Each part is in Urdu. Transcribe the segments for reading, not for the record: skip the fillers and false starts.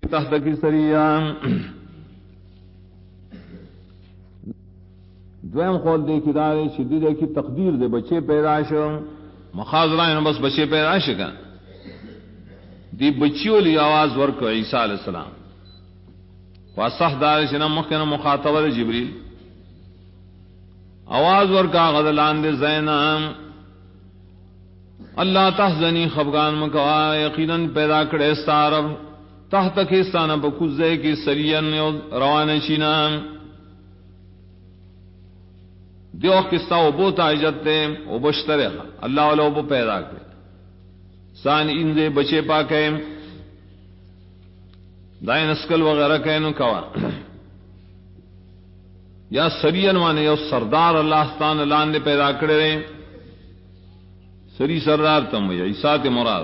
تحت کی سریان دویم قول دے کی دارے شدید کی تقدیر دے بچے پیدائش مخاضرائن بس بچے پیدائش کا دی بچیوں لی آواز ورک عیسیٰ علیہ السلام واسح دار شنا مخنا مخاطب جبریل آواز ورکا غدلان دے زینام اللہ تحزنی خفگان مکوا یقیناً پیدا کرے ستارب تحت کیستانا بکزے کی سرین روان شینام دیو کستا وہ بوتا عجت دے وہ بشترے اللہ والا وہ پیدا کرے سان ان دے بچے پاکے دائن اسکل وغیرہ کہنو کوا یا سرین مانے یا سردار اللہ ستان اللہ نے پیدا کرے رہے سری سردار تم یا عیسیٰ مراد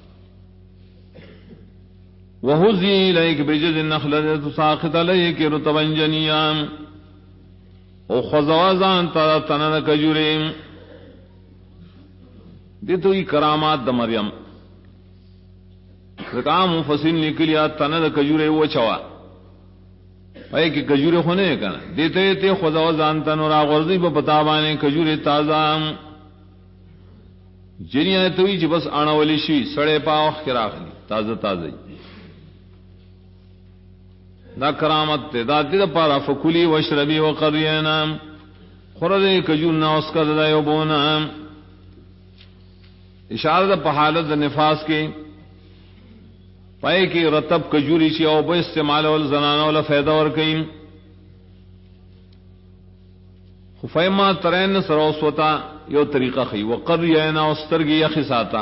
وَهُزِّي إِلَيْكِ بِجِذِ النَّخْلَةِ تُسَاقِطْ عَلَيْكِ رُطَبًا جَنِيًّا او خزوازان تا تنن کجوریم دیتو ای کرامات دا مریم رکام مفسرین نکلیا تنن کجورے وہ چوا اے کہ کجورے خونے کنا دیتے تے خزوازان تن را غرضی پا پتابانے کجورے تازہ جنیاں توی چی بس آنولی شی سڑے پا وقت کراخلی تازہ تازہ دا کرامت تے دا تے دا پارا فکلی وشربی وقرینا خورد کجورنا اسکر دا یوبونا اشارہ دا پحالت دا نفاس کے پائے کی رتب کجوری چی او با استعمال والزنانا والا فیدہ ورکیم خفیما ترین سروسوتا یو طریقہ خی وقرینا استرگی یخی ساتا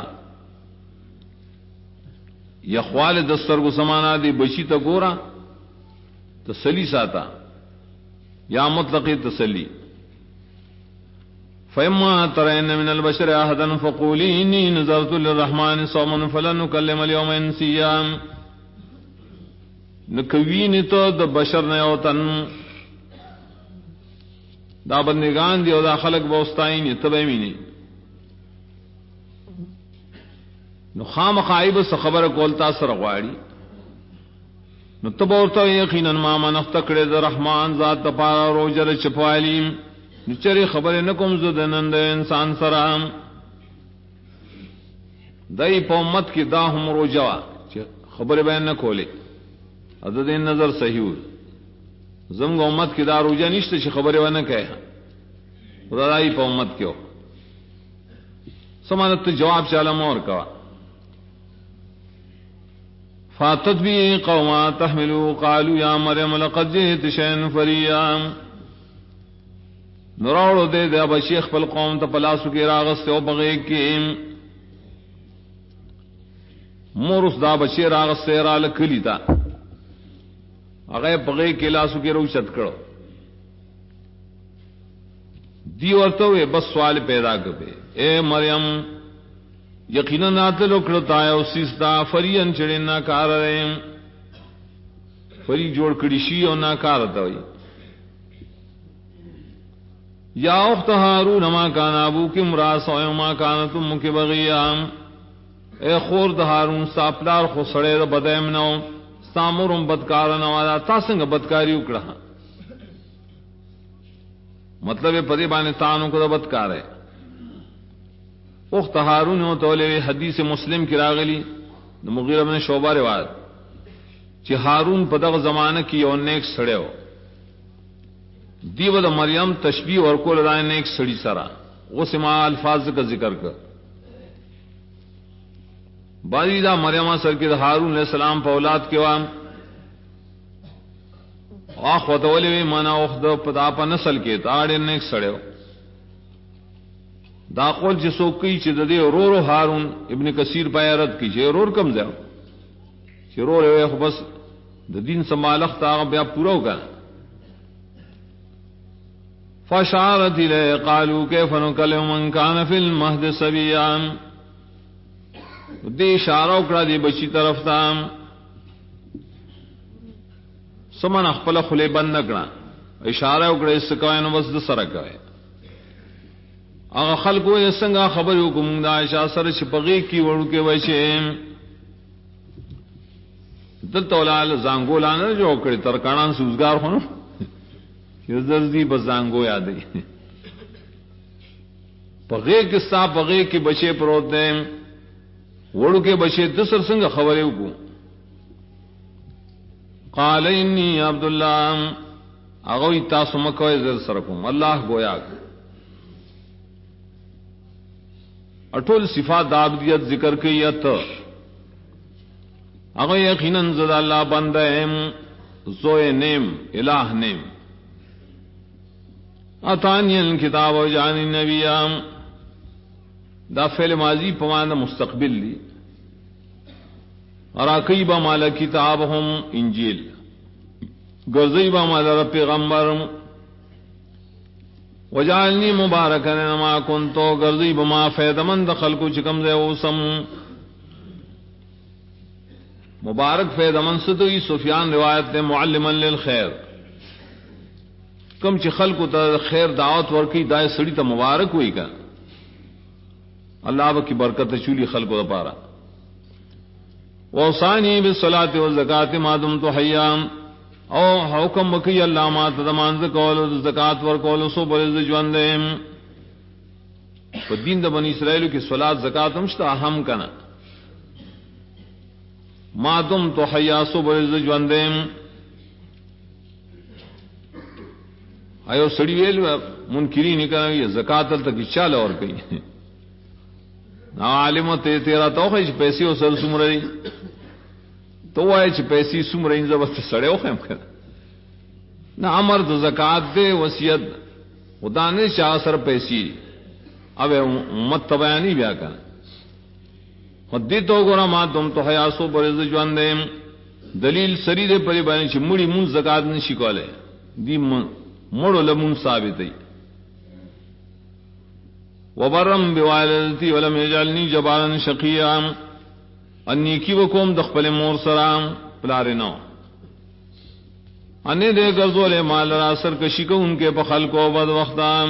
یخوال دسترگو سمانا دی بچی تا گورا تسلی ساتا یا مطلقی تسلی فَإِمَّا تَرَيْنَ مِنَ الْبَشَرِ أَحَدًا فَقُولِي إِنِّي نَذَرْتُ لِلرَّحْمَنِ صَوْمًا فَلَنْ نُكَلِّمَ الْيَوْمَ إِنسِيًّا نکوین تو دا بشر نیوتن دا بندگان دی او دا خلق بوستائین تبیمینی نو خام خائب سے خبر کولتا سر غواری نو تبورتا یقینا ما منخت کڑے دا رحمان ذات پارا روجر چپوالیم نو چرے خبر نکم زدنند انسان سرام دائی پا امت کی دا ہم روجوا خبر بین نکولے عدد نظر صحیح ہو زمگ امت کی دا روجہ نشتے چھ خبر بین کہا دائی پا امت کیو سمانت جواب چالا مور کوا فاتت بھی قوما تحملو قالوا یا مریم لقد جئت شیئا فریا نراوڑو دے دے ابا شیخ پل قوم تا پلاسو کی راغستے او بغیق کی مورس دا بچی راغستے را لکلی تا اغیب بغیق کی لاسو کی روشت کرو دی ورطوے بس سوال پیدا کرے اے مریم یقینا ناتل اکڑتا ہے اس سیستا فرین چڑے ناکار رہے فری جوڑ کڑی شی اور ناکارتا ہوئی یا اخت ہارون ما کان ابو کی مراس و ما کانت ام کی بغیام اے خورد ہارون ساپلار خو سڑے دا بدائم نو سامورم بدکارا نوادا تاسنگ بدکاری اکڑا مطلب پدی بانے تانوں کو دا بدکار ہے اخت ہارون ہو تو لے حدیث مسلم کی راغلی مغیرہ بن شعبہ روایت چی ہارون پدغ زمانہ کی اور نیک سڑے ہو دیو دا مریم تشبیہ اور کول رائے نیک سڑی سرا وہ سما الفاظ کا ذکر کر بازی دا مریم سر کی دا ہارون علیہ السلام پا اولاد کے وام آخ و تولی مانا اخت پدا پا نسل کے تاڑے نیک سڑے ہو دا قول جسو کی چی دے رو رو ہارون ابن کثیر پایا رد کی چی رور کم جاؤ چی رو رہے خو بس دا دین سمالخ تا بیا پورا ہو گا فشارت لے قالو کیف نکلم من کان فی المہد سبیان دی اشارہ اکڑا دی بچی طرف تا سمن اخپل خلے بند نکڑا اشارہ اکڑا اس سکوائن بس دسر کوئے آغا خلقو یہ سنگا خبر حکم دا عائشہ سر چپغی کی وڑو کے ویچے دلتا ولال زانگو لانا جو کڑی ترکانان سوزگار خونو یزدردی بس زانگو یادی پغے کستا پغے کی بچے پروتے وڑو کے بچے دسر سنگ خبرے کو قال انی عبداللہ اگوی تاسو مکوی زر سرکم اللہ گویا اٹول صفات عبدیت ذکر کیت اگوی یقیناً زد اللہ بندہم زوئے نیم الہ نیم اتانی الکتاب و جانی نبیام دا فعل ماضی پمان مستقبل لی اور عقیبہ مالا کتابہم انجیل گرزیبہ مالا پیغمبر وجعلنی مبارکن ما کنتو گرزیبہ ما فیدمند خلقو چکم دے اوسم مبارک فیدمند ستوی سفیان روایت دے معلما للخیر کم چی خلقو تا خیر دعوت ورکی دائے سڑی تا مبارک ہوئی کا اللہ با کی برکت چولی خلقو دا پارا وصانی بالصلاة والزکاة ما دمت حیام او حکم بکی اللہ ما تدمان زکول زکاة ورکول سو بلز جواندیم پا دین دا بنی اسرائیلو کی صلاة زکاة مشتا اہم کنا ما دمت حیا سو بلز جواندیم ایو سڑی ویل منکری نہیں کرنا یہ زکاة تک چال اور کئی نا عالم تیرا توخی چھ پیسی و سر سم رہی تو آئے چھ پیسی سم رہی زبست سڑے ہو خیم کر نا امر تو زکاة دے وسیعت خدانے چاہ سر پیسی اب امت تبیانی بیا کر خدی تو گورا ما تم تو حیاسو برز جوان دے دلیل سری دے پری بانی چھ مڑی من زکاة نشی کولے دی مڑو لمن ثابتی وبرم بوالدتی ولم یجعلنی جبارا شقیا انی کی وکوم دخپل مور سرام پلارنو انی دے گرزول مال را سرکشی کو ان کے پخل کو بد وقتام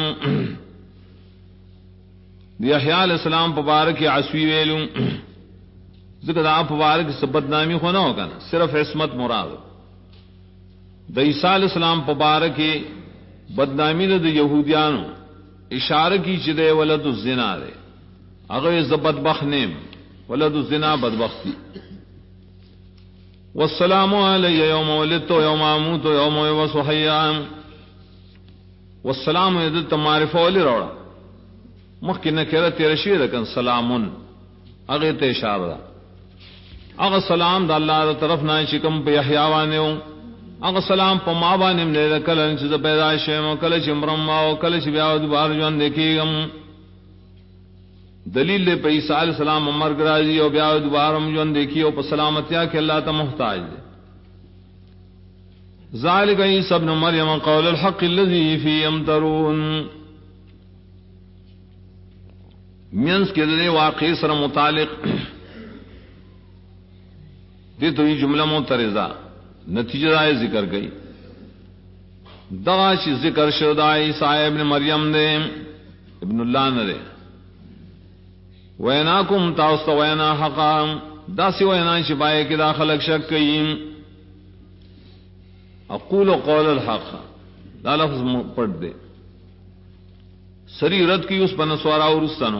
دی احیاء علیہ السلام پبارک عصوی ویلو ذکر دا پبارک سبت نامی خو نہ ہوگا صرف عصمت مراد دا عیسیٰ علیہ السلام پبارک بدنامی دا یہودیانو اشارہ کی چدے ولد الزنا دے اگر زبد بخ نیم ولد الزنا بدبختی والسلام علی یوم ولدت یوم اموت یوم یبعث حیا والسلام عدت معرفہ ولی روڑا مخی نکرہ تیرشی رکن سلامن اگر تے اشارہ اگر سلام دا اللہ دا طرف نائن شکم پہ احیاوانیوں اگر سلام پا ما بانیم لے دا کلن چیز پیداشیم کلچ امرماو کلچ بیاود بار جوان دیکھی گم دلیل دے پہ عیسیٰ علیہ السلام امر گرازی او بیاود بارم جوان دیکھی او پا سلامتیا کہ اللہ تا محتاج دے ذالک عیسیٰ ابن مریم قول الحق اللذی فی امترون مینس کے دے واقعی سر متعلق دے تو یہ جملہ معترضہ نتیجہ دائے ذکر گئی دغا چی ذکر شدہ عیسیٰ ابن مریم دے ابن اللہ نرے ویناکم تاوست وینا حقام دا سی وینا شبائے کی دا خلق شک کئیم اقول قول الحق دا لفظ پڑھ دے سری رد کی اس پنسوارا اور استنو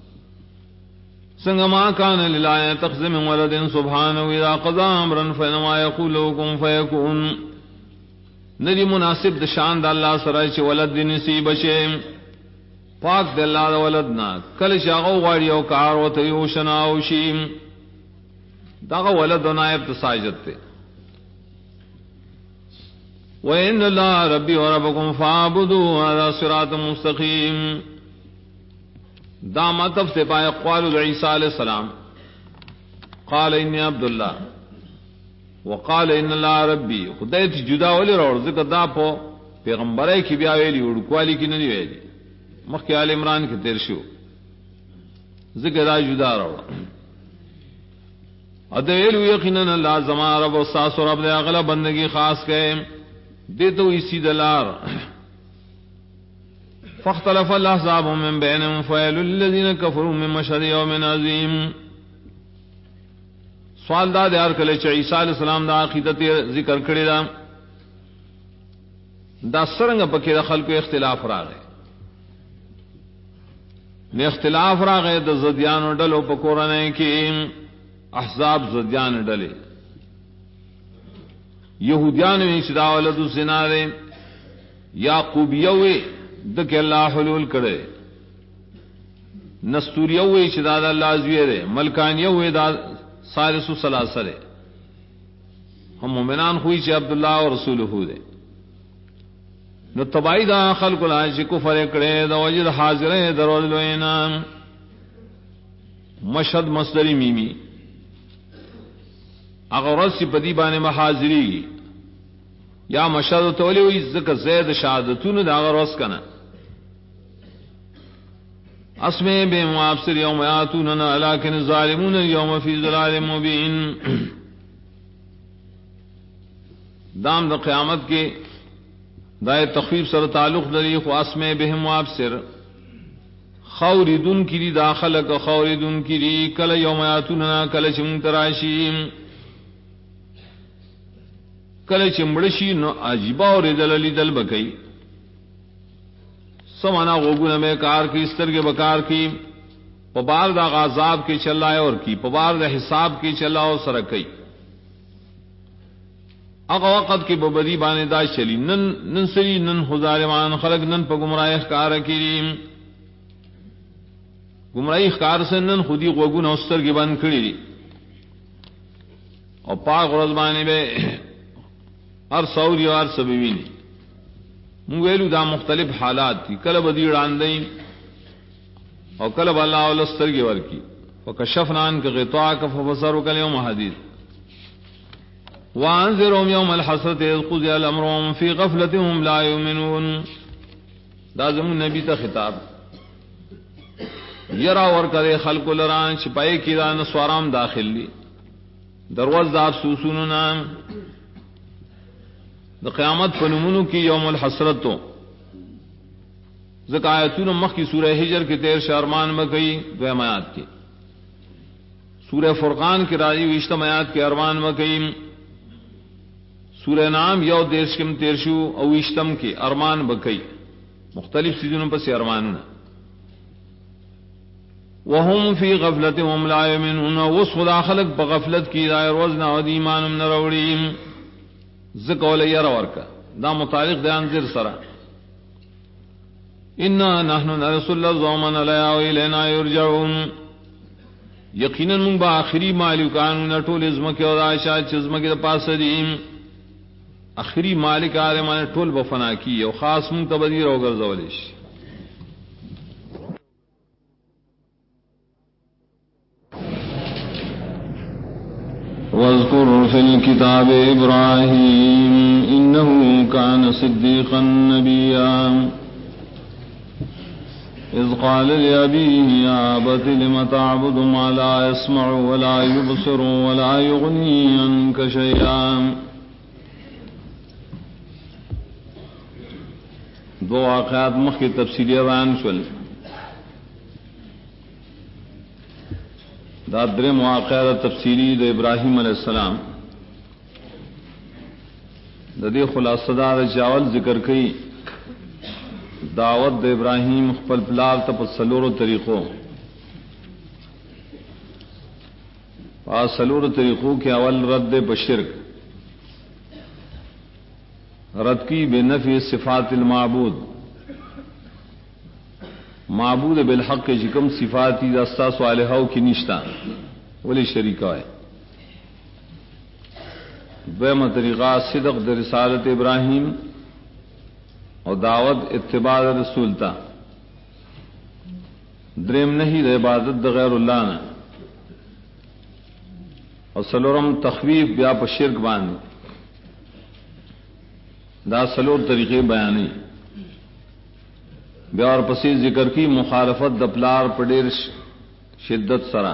سنگما کان للہ تخزم من ولد سبحانہ اذا قضا امرا فانما یقول کن فیکون ندی مناسب دشان دا اللہ سرائی چھ ولد دی نصیب شے پاک دے اللہ دا ولدنا کل شاغو غاڑی او کار و تیو شناو شیم داغا ولد و نائب تساجد تے وَإِنَّ اللَّهَ رَبِّي وَرَبَّكُمْ فَاعْبُدُوهُ هَذَا صِرَاطٌ مُسْتَقِيمٌ دا مطلب سے پائے قال عیسیٰ علیہ السلام قال انی عبداللہ وقال ان اللہ ربی خدای تی جدا ولی روڑ ذکر دا پو پیغمبرائی کی بیا ویلی اڑکوالی کی نہیں ویلی مخی آل عمران کی تیر شو ذکر دا جدا روڑ ادویلو یقیناً اللہ زمان رب و ساس و رب دے اغلا بندگی خاص کہے دے تو اسی دلار فاختلف الاحزاب من بینهم فویل للذین کفروا من مشهد یوم عظیم سوال دا دیار کله چې عیسی علیہ السلام دا عقیدت ذکر کړی دا سرنګ پکې د خلکو اختلاف راغی. نه اختلاف راغی د زدیانو ډلو په قرآن کې، احزاب زدیان ډلې، یهودیان وی چې دا ولد الزنا دی، یعقوبیه وی د کې الله حلول کړي، نستوریه وی چې دا د الله زوی دی، ملکانیه وی دا ثالث ثلاثه دی. هم مومنان خوې چې عبد الله او رسوله دی. نو تبعی دا خلق لا چې کفر کړي دا وجد حاضره درول وینا مشهد مصدری میمی اگر رسی پدی باندې محاضری یا مشهد تولی وی ذکر زید شهادتون دا اگر رس کنا اسمه بهم وابصر یوم یاتوننا لكن الظالمون اليوم فی ضلال مبین. دام د قیامت کې دای تخفیف سره تعلق لري، خو اسمه بهم وابصر خوردون کی داخله کا خوردون کی کله یوم یاتوننا کله چې تراشی کله چې مړشی نو عجیب اور دل بکئی سمانا غوګونه مې کار کی سترګې بکار کی پبار دا غاظاب کی چلائے اور کی پبار دا حساب کی چلا اور سره کوي. اگا وقت کی ببدی بانے دا چلی نن سری نن ظالمان خلق نن پا گمراہ اخکار کریم گمراہ اخکار سے نن خودی غوگون استر کی بند کری اور پاک غرض بانے بے ہر سوری اور سبیوینی مویلو دا مختلف حالات تھی کل بدی راندین اور کل اللہ والستر کی ورکی وکشفنا عنک غطاءک فبصرک اليوم حدید وانذرهم يوم الحسرة اذ قضي الامر وهم في غفلة هم لا يؤمنون. دا زمون نبی تا خطاب یرا ور کرے خلق لران چھپائے کی دا نسوارام داخل لی دروز دا افسوسون نام دا قیامت پنمونو کی یوم الحسرتو ذکایتون مخ کی سورہ حجر کی تیر شارمان مکئی دویمایات کی سورہ فرقان کی راجی ویشتمایات کی ارمان مکئی سورہ نام یو دیرشکم تیرشو او ویشتم کی ارمان بکئی مختلف سیزنوں پر سے ارمانون وهم فی غفلت وهم لا یؤمنون وس خدا خلق بغفلت کی دائر وزنا و ایمان نروڑیم ذکول یرور کا دا متعلق دیان زر سرا انا نحن نرسل الزومن لیا و الینا یرجعون یقینا من با آخری مالکانو نٹول ازمکی و داشا چزمکی دا پاس دیم آخری مالک عالمان ټول بفنا کی او خاص منتبدی رو گرزولیش. واذکر فی الکتاب ابراہیم انه کان صدیقا نبیا اذ قال لأبیه یا ابت لم تعبد ما لا يسمع ولا يبصر ولا يغنی عنک شیئا. دو واقعات مخ کی تفصیلی بیان شول دا درم واقعہ تفصیلی د ابراہیم علیہ السلام د دې خلاصه دا چاول ذکر کړي دعوت د ابراہیم خپل پلار ته په سلورو طریقو کې اول رد بشرک رد کی بے نفی صفات المعبود معبود بالحق کے جکم صفاتی دستا صالحہ کی نشتہ ولی شریکہ ہے. دویمہ طریقہ صدق در رسالت ابراہیم اور دعوت اتباع رسول تا دریم نہیں د عبادت د غیر اللہ نے اور سلورم تخویف بیا پر شرک باندھ دا سلور طریقے بیانی بیا اور پسی ذکر کی مخالفت دپلار پڈیر شدت سرا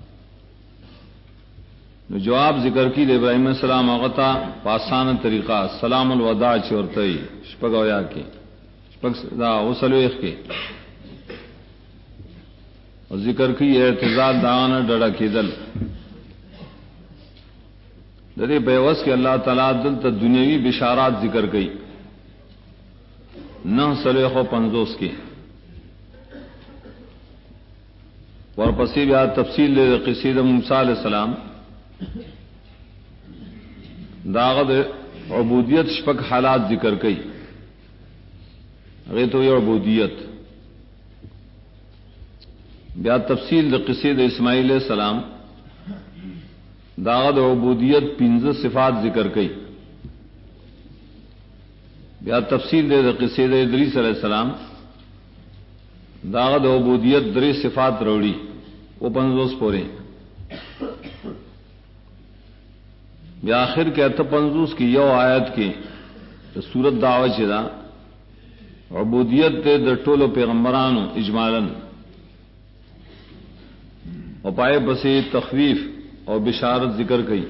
جواب ذکر کی ابراہیم علیہ السلام اغتا پاسان طریقہ سلام الوداع چورتئی شپگویا کی دا وسلویخ کی اور ذکر کی اعتزال دانا ڈڑا کی دل درے بیوس کے اللہ تعالیٰ دلتا دنیاوی بشارات ذکر گئی 950 کی ورپسی بیا تفصیل قصید موسیٰ علیہ السلام داغد عبودیت شپک حالات ذکر گئی غیتو یہ عبودیت بیا تفصیل قصید اسماعیل علیہ السلام داغد عبودیت 15 صفات ذکر گئی بیا تفصیل دے قصید ادریس علیہ السلام داغد عبودیت 3 صفات روڑی وہ 50 پورے بیا آخر کے 50 کی یو آیت کی سورت دعوت چدا عبودیت دے در ټولو پیغمبرانو اجمالاً اور پائے بسی تخویف اور بشارت ذکر گئی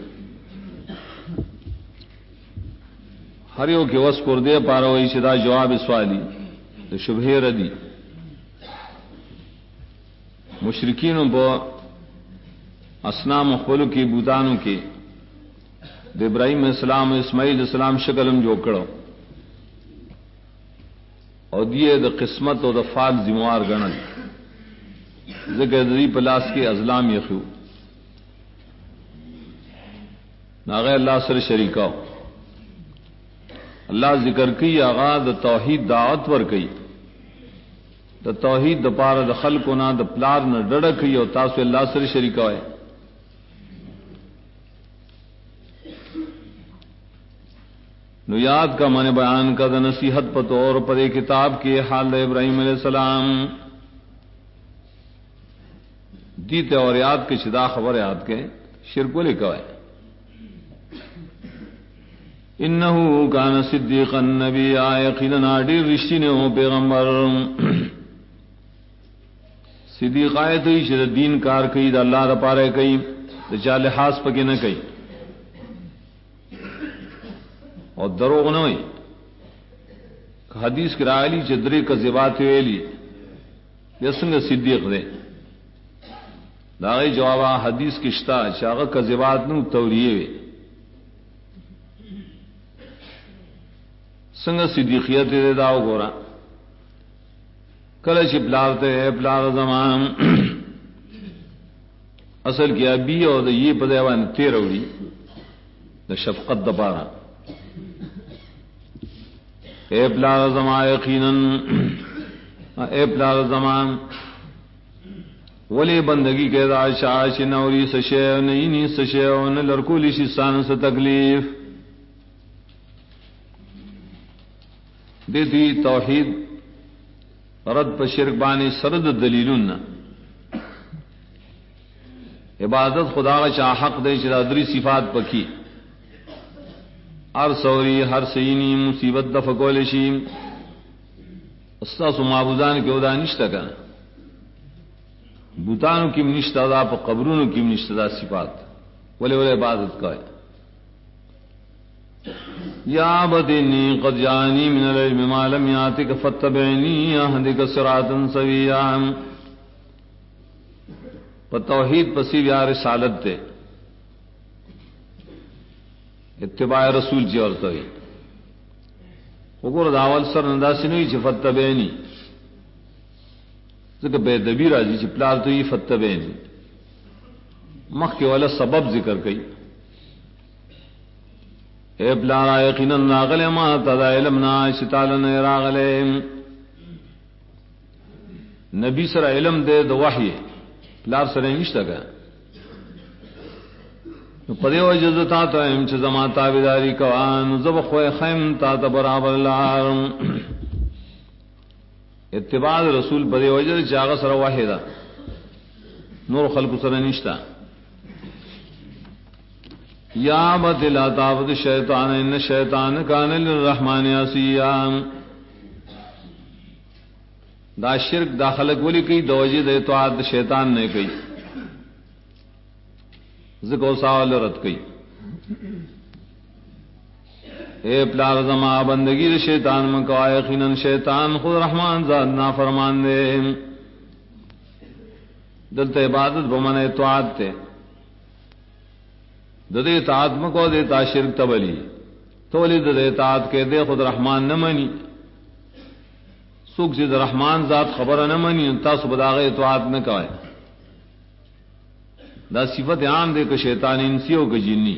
ہر یو کے وس پر دے پاروئی شدہ جواب سوالی شبہ ردی مشرکین با اصنام خلو کی بوتانوں کے ابراہیم السلام اسماعیل السلام شکلم جو کرو اور دیے دا قسمت اور دا فال ذموار گنل ذکر دری پلاس کے ازلام یخیو ناغی اللہ سر شریکہ اللہ ذکر کی آغا دا توحید دعوت ور کی دا توحید دا پار دا خلقو نا دا پلار نا ڈڑا کی اور تاسو اللہ سر شریکہ ہے نو یاد کا من بیان کا دا نصیحت پتور پدے کتاب کی حال دا ابراہیم علیہ السلام دیتے اور یاد کے شدا خبر یاد کے شرکو لکھا ہے انہو کان صدیقا نبی یقینا ډیر رښتینی و پیغمبر صدیق آیت ہی چې دین کار کوي د الله لپاره کوي د چا لحاظ پکې نه کوي او دروغ نه وي حدیث کې راغلي چې درې کذبات ویلي یسنګ صدیق دی دا غي جواب حدیث کې شتا چې هغه کذبات نو توریه وي څنګه صدیقیت دې دا وګوره کله چې پلار ته پلار زمان اصل کې ابي او د یې په دیوان تیروي د شفقت د پاره اے پلار زمان یقینا اے پلار زمان ولی بندگی کے دا شاش نوری سشے نہیں سشے نہ لڑکولی شان سے تکلیف دیتی توحید رد پر شرک بانی سرد دلیلن عبادت خدا کا چاہ حق دے چرا دری صفات پکی ہر سوری ہر سینی مصیبت دفقول شیم استاس معبودان کے ادا نشتہ کا بوتانوں کی نشتہ دا پر قبرونوں کی نشتہ صفات ولے ولے عبادت کا ہے یا بدنی قد جانی من العلم ما لم یاتک فتبعنی اهدک صراطا سویا پر توحید پسی یا رسالت دے اتباع رسول جی اور توحید وګور داول سر انداسنوی چې فتبعنی ځکه به دبی راځي چې پلار ته یې فتبعنی مخکې ولا سبب ذکر کړي اے پلارا یقینا ناغل ما تدا علمنا شتالن راغلم نبی سره علم دے د وحی پلار سره نشته کا نو پدې وجه تا ته هم چې زما تابعداري کوان زب خو خیم تا ته برابر لار اتباع رسول پدې وجه چې هغه سره وحی دا نور خلق سره نشته یا بد لا تعبد الشیطان ان الشیطان کان للرحمن عصیا دا شرک داخل کولی کی دوجی دے تو عاد شیطان نے کی ذکر سوال رد کی اے پلار زما بندگی دے شیطان من کو یقینا شیطان خود رحمان ذات نافرمان دے دلتے عبادت بمن اطاعت تے ددے اطاعت مکو دیتا شرک تبلی تو ولی ددے اطاعت کے دے خود رحمان نہ منی سوک سے رحمان ذات خبر نہ منی تاسو بداغه اطاعت نہ کوئے دا صفت عام دے کہ شیطان انسی ہو کہ جنی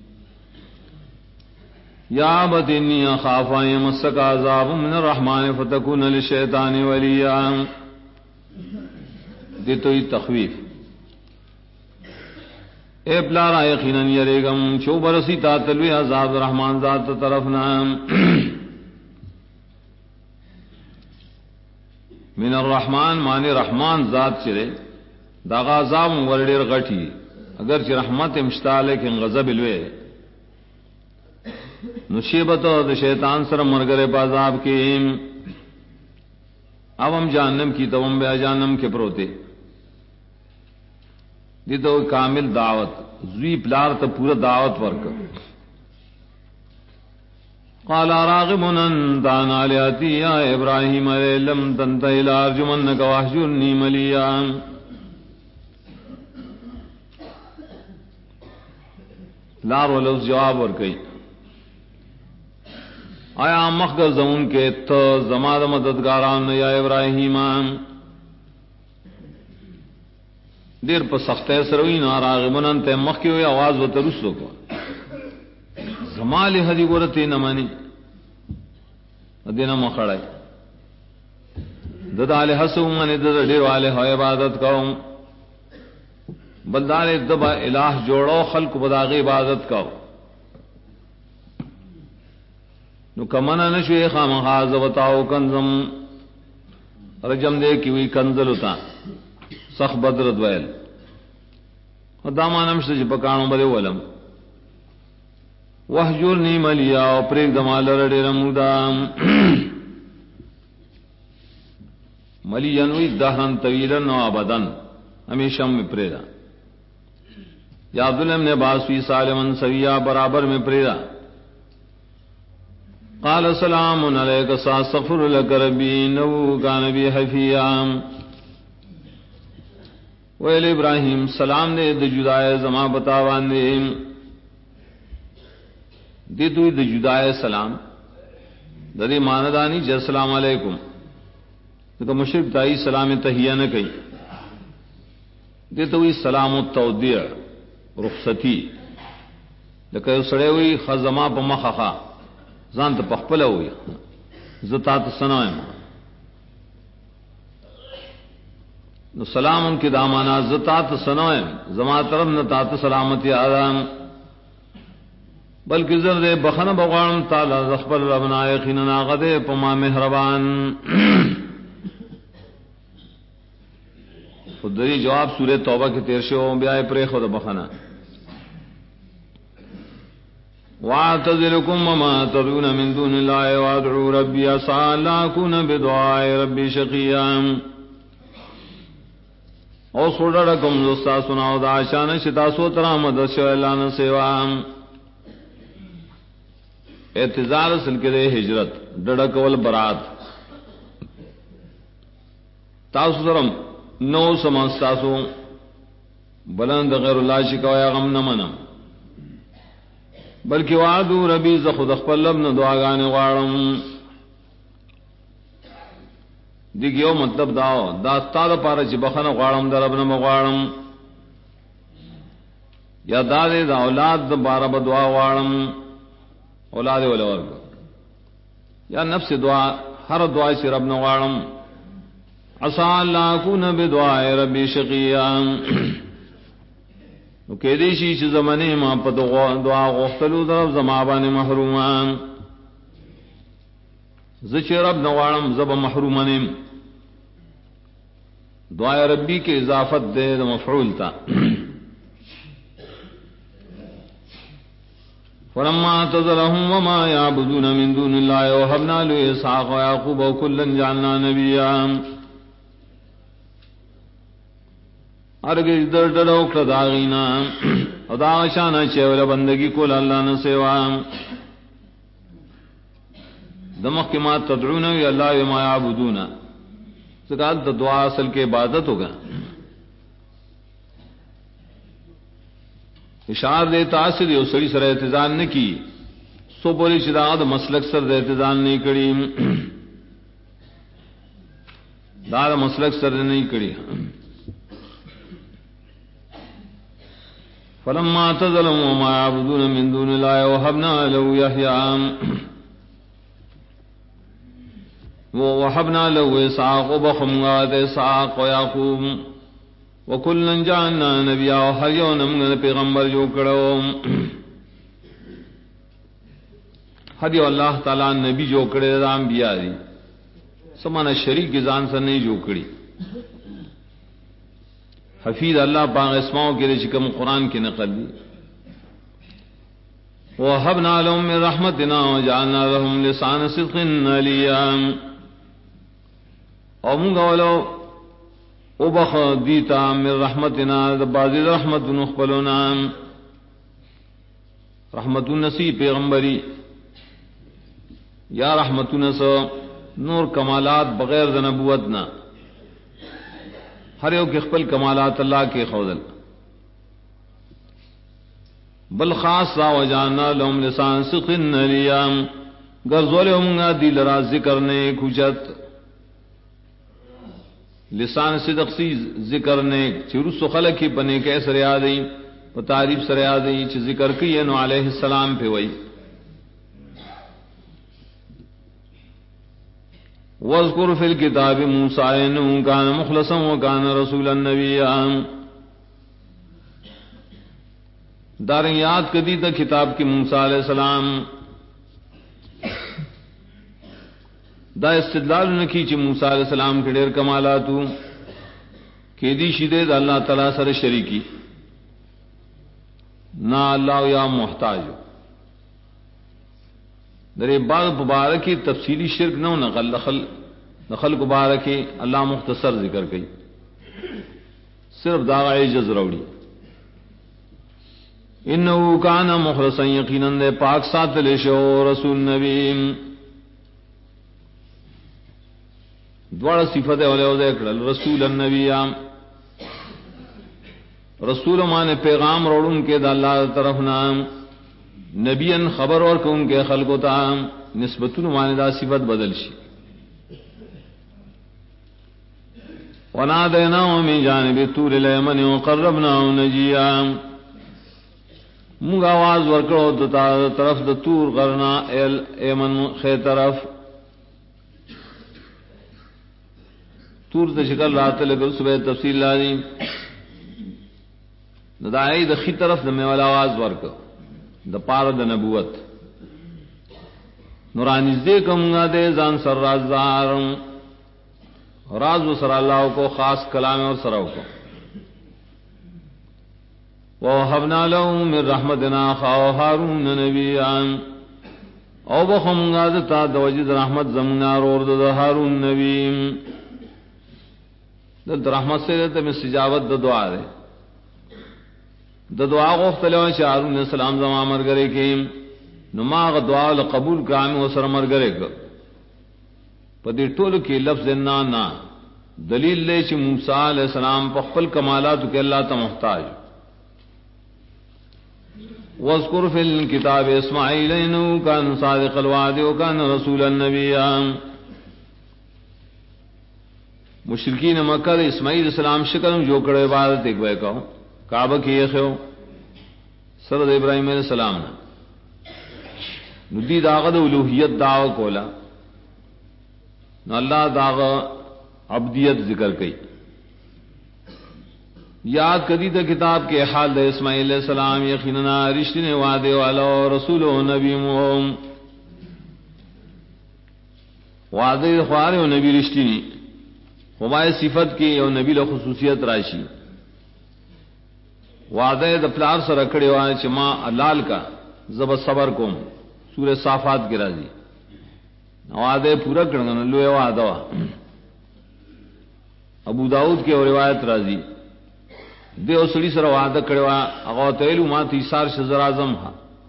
یا بت انی اخاف ان یمسک عذاب من الرحمن فتکون للشیطان ولیا دی تو تخویف اے پلارا یقیناً یریگم چو برسی تا تلوی عذاب رحمان ذات طرف نام من الرحمن معنی رحمان ذات چرے داغا عذاب ورڈیر غٹی اگر چ رحمت مشتا لیکن غضب الوے نصیبت د شیطان سر مرگرے بازاب کے اب ہم جہنم کی تو ہم بے جہنم کے پروتے دی تو کامل دعوت زوی پلار تو پورا دعوت ورک قال راغب انت عن آلهتی یا ابراہیم لم تنتهِ لارجمنک واہجرنی ملیا لار ولو جواب ورکئی آیا مخگر زمون کے تو زماد مددگاران یا ابراہیم دیر پر سخت سروی ناراغبن انت مخ کی ہوئی آواز و ترسو کو زمال حدی گورتی نمانی دینا مخڑائی دد آل حسو منی دد دیر آل ہو عبادت کروں بلدار دبا الہ جوڑو خلق بداغی عبادت کرو نو کمنا نشوی خام خاز وطاو کنزم رجم دے کی وی کنزلتا سخ بدر دویل و دامانم شج پکانو بلے ولم وحجرنی ملیا و پریک دمال رڑی رمودام ملیا نوی دہرن طویلن و ابدن ہمیشہ میں پریدا یا عبداللہ نے باسوی سالمن سویا برابر میں پریدا قال سلام علیک ساستغفر لک ربی انه کان بی حفیا ویل ابراہیم سلام دے د جدائے زما بتاوان دے دی تو د جدائے سلام ددی ماندانی ج السلام علیکم تو مشرک تائی سلام تحیہ نہ کئی دی تو سلام التودیع رخصتی لکہ سڑے ہوئی خزما پمخخا زان ته پخپله وي زتا ته سنایم نو سلام کی دامانا زتا ته سنایم زما طرف نه تا ته سلامتی آدم بلکہ زرد بخن بغوانم تعالی زخبر ربنا یقینا غده پما مہربان خودری جواب سورہ توبہ کے 13 بیا پر خود بخنا وَاعْتَزِلُكُمْ وَمَا تَدْعُونَ مِن دُونِ اللَّهِ وَأَدْعُو رَبِّي عَسَىٰ أَلَّا أَكُونَ بِدُعَاءِ رَبِّي شَقِيًّا او سوڑڑکم زستا سناو دا شان شتا سو ترامد شو اعلان سیوام اعتزار سلکے ہجرت ڈڑکول برات تاسو سرم نو سمستاسو بلند غیر اللہ شکویا غم نمنم بلکہ وعدو ربی زخد اخپل لبن دعاگانے غارم دیکھیو مطلب داو دا تا دا پارا چی بخن غارم دا ربن مغارم یا دا دے دا اولاد دا بارا بدعا غارم اولاد والا ورگ یا نفس دعا ہر دعا چی ربن غارم عسا اللہ کون بدعا ربی شقیام نو کہ دیشی چی زمانے ما پا دعا غفتلو درب زمابان محرومان زچی رب نوارم زب محرومانیم دعا ربی کے اضافت دے دا مفعول تا فلما تذرهم وما يعبدون من دون الله وهبنا له اسحاق ويعقوب وكلا جعلنا نبيا ارگز در ڈر اکڑ داغینا ادا شانہ چیول بندگی کول اللہ نہ سیوا دمخ کے ما تدعون وی اللہ وما یعبدون سکال تو دعا اصل کے عبادت ہوگا اشار دے تاثر یو سڑی سر اعتزان نے کی سو بولی چراغ مسلک سر اعتزان نہیں کڑی دار مسلک سر نہیں کڑی فلما اعتزلهم وما يعبدون من دون الله وهبنا له يحيى ووهبنا له اسحاق وبخمغات اسحاق ويعقوب وكلا جعلنا نبيا وهر یو من پیغمبر جو کڑو ہر یو اللہ تعالی نبی جو کڑے رام انبیاء دی سمانا شریک ځان سره نہیں جو کڑی حفیظ اللہ پاک اسماؤں کے لیے کم قرآن کی نقل دی وَوَهَبْنَا لَهُم مِّن رَحْمَتِنَا وَجَعَلْنَا لَهُمْ لِسَانَ صِدْقٍ عَلِيًّا اور منگا ولو وبخ دیتا من رحمتنا بعض رحمت نخبلنا رحمت النسی پیغمبری یا رحمت النس نور کمالات بغیر د نبوتنا ہر یو کے خپل کمالات اللہ کے خوذل بل خاص را وجانا لهم لسان صدق علیہ گرزولهم دی لرا ذکر نے کھجت لسان صدق سی ذکر نے چرس خلق کی بنے کیسر یادی و تعریف سر یادی چ ذکر کی نو علیہ السلام پہ وئی واذکر فی الکتاب موسیٰ انہ کان مخلصا وکان رسولا نبیا دار یاد کدی تا کتاب کی موسیٰ علیہ السلام دا استدلال نکی چی موسیٰ علیہ السلام کے دیر کمالاتو کہ دی شدے دا اللہ تعالیٰ سر شریکی نا اللہ یا محتاج در بعض مبارکی تفصیلی شرک نو نقل کو بارکی اللہ مختصر ذکر کی صرف داغ عجز روڑی انہو کان مخلصا یقیناً دے پاک سات لشو رسول نبی دوڑا صفت اولیو دیکھل رسول النبی رسول مانے پیغام روڑن کے دا اللہ طرف نام نبیاً خبر اور کہ ان کے خلقو تا نسبتن مانے دا صفت بدل شی ونادیناہو من جانب طور الیمن وقربناہو نجیا منگا آواز ورکڑو دا طرف دا طور غرنا ایمن خیر طرف طور دا شکل رات لگر صبح تفصیل لازی دا آئی دا خی طرف دا میں والا آواز ورکڑو دا پار دا نبوت نورانی دے کمگا دے زان سر رازدار راز و سر اللہ کو خاص کلام اور سرو کو وَوَهَبْنَا لَهُ مِن رَحْمَتِنَا أَخَاهُ هَارُونَ نَبِيًّا او بخمگا دتا دوجد رحمت زمنا رور دا ہارون نبی دا رحمت سے دیتا میں سجاوت دا دعا دے دا دعا غفتلو چا ہارون علیہ السلام زمان مرگرے کی نماغ دعا لقبول کامی و سر مرگرے کا پا دی طول کی لفظ نا دلیل لے چی موسیٰ علیہ السلام پا خپل کمالاتو کے اللہ تا محتاج وَاذْكُرْ فِي الْكِتَابِ إِسْمَاعِيلَ إِنَّهُ كَانَ صَادِقَ الْوَعْدِ وَكَانَ رَسُولًا نَبِيًّا مشرکین مکہ اسماعیل السلام شکل جو کڑے عبادت ایک بے کہو کعبہ کی یخیو سرد ابراہیم علیہ السلام ندی داغد الوحیت دعو کولا نو اللہ داغ عبدیت ذکر کی یاد کدی دا کتاب کے حال دا اسماعیل علیہ السلام یقیننا رشتن وعدے والا رسول و نبی مہم وعدے خوارے و نبی رشتنی ہمائے صفت کی او نبی لخصوصیت راشی وعدے دا پلار سر رکھڑے وائے چما لال کا زب صبر کوم سورہ صافات کی رازی وعدے پورا کرنگا لوے وعدہ ابو داؤد کے روایت رازی دے او سڑی سر وعدہ کڑوا اغا تیلو ما تیسار شزر آزم ہا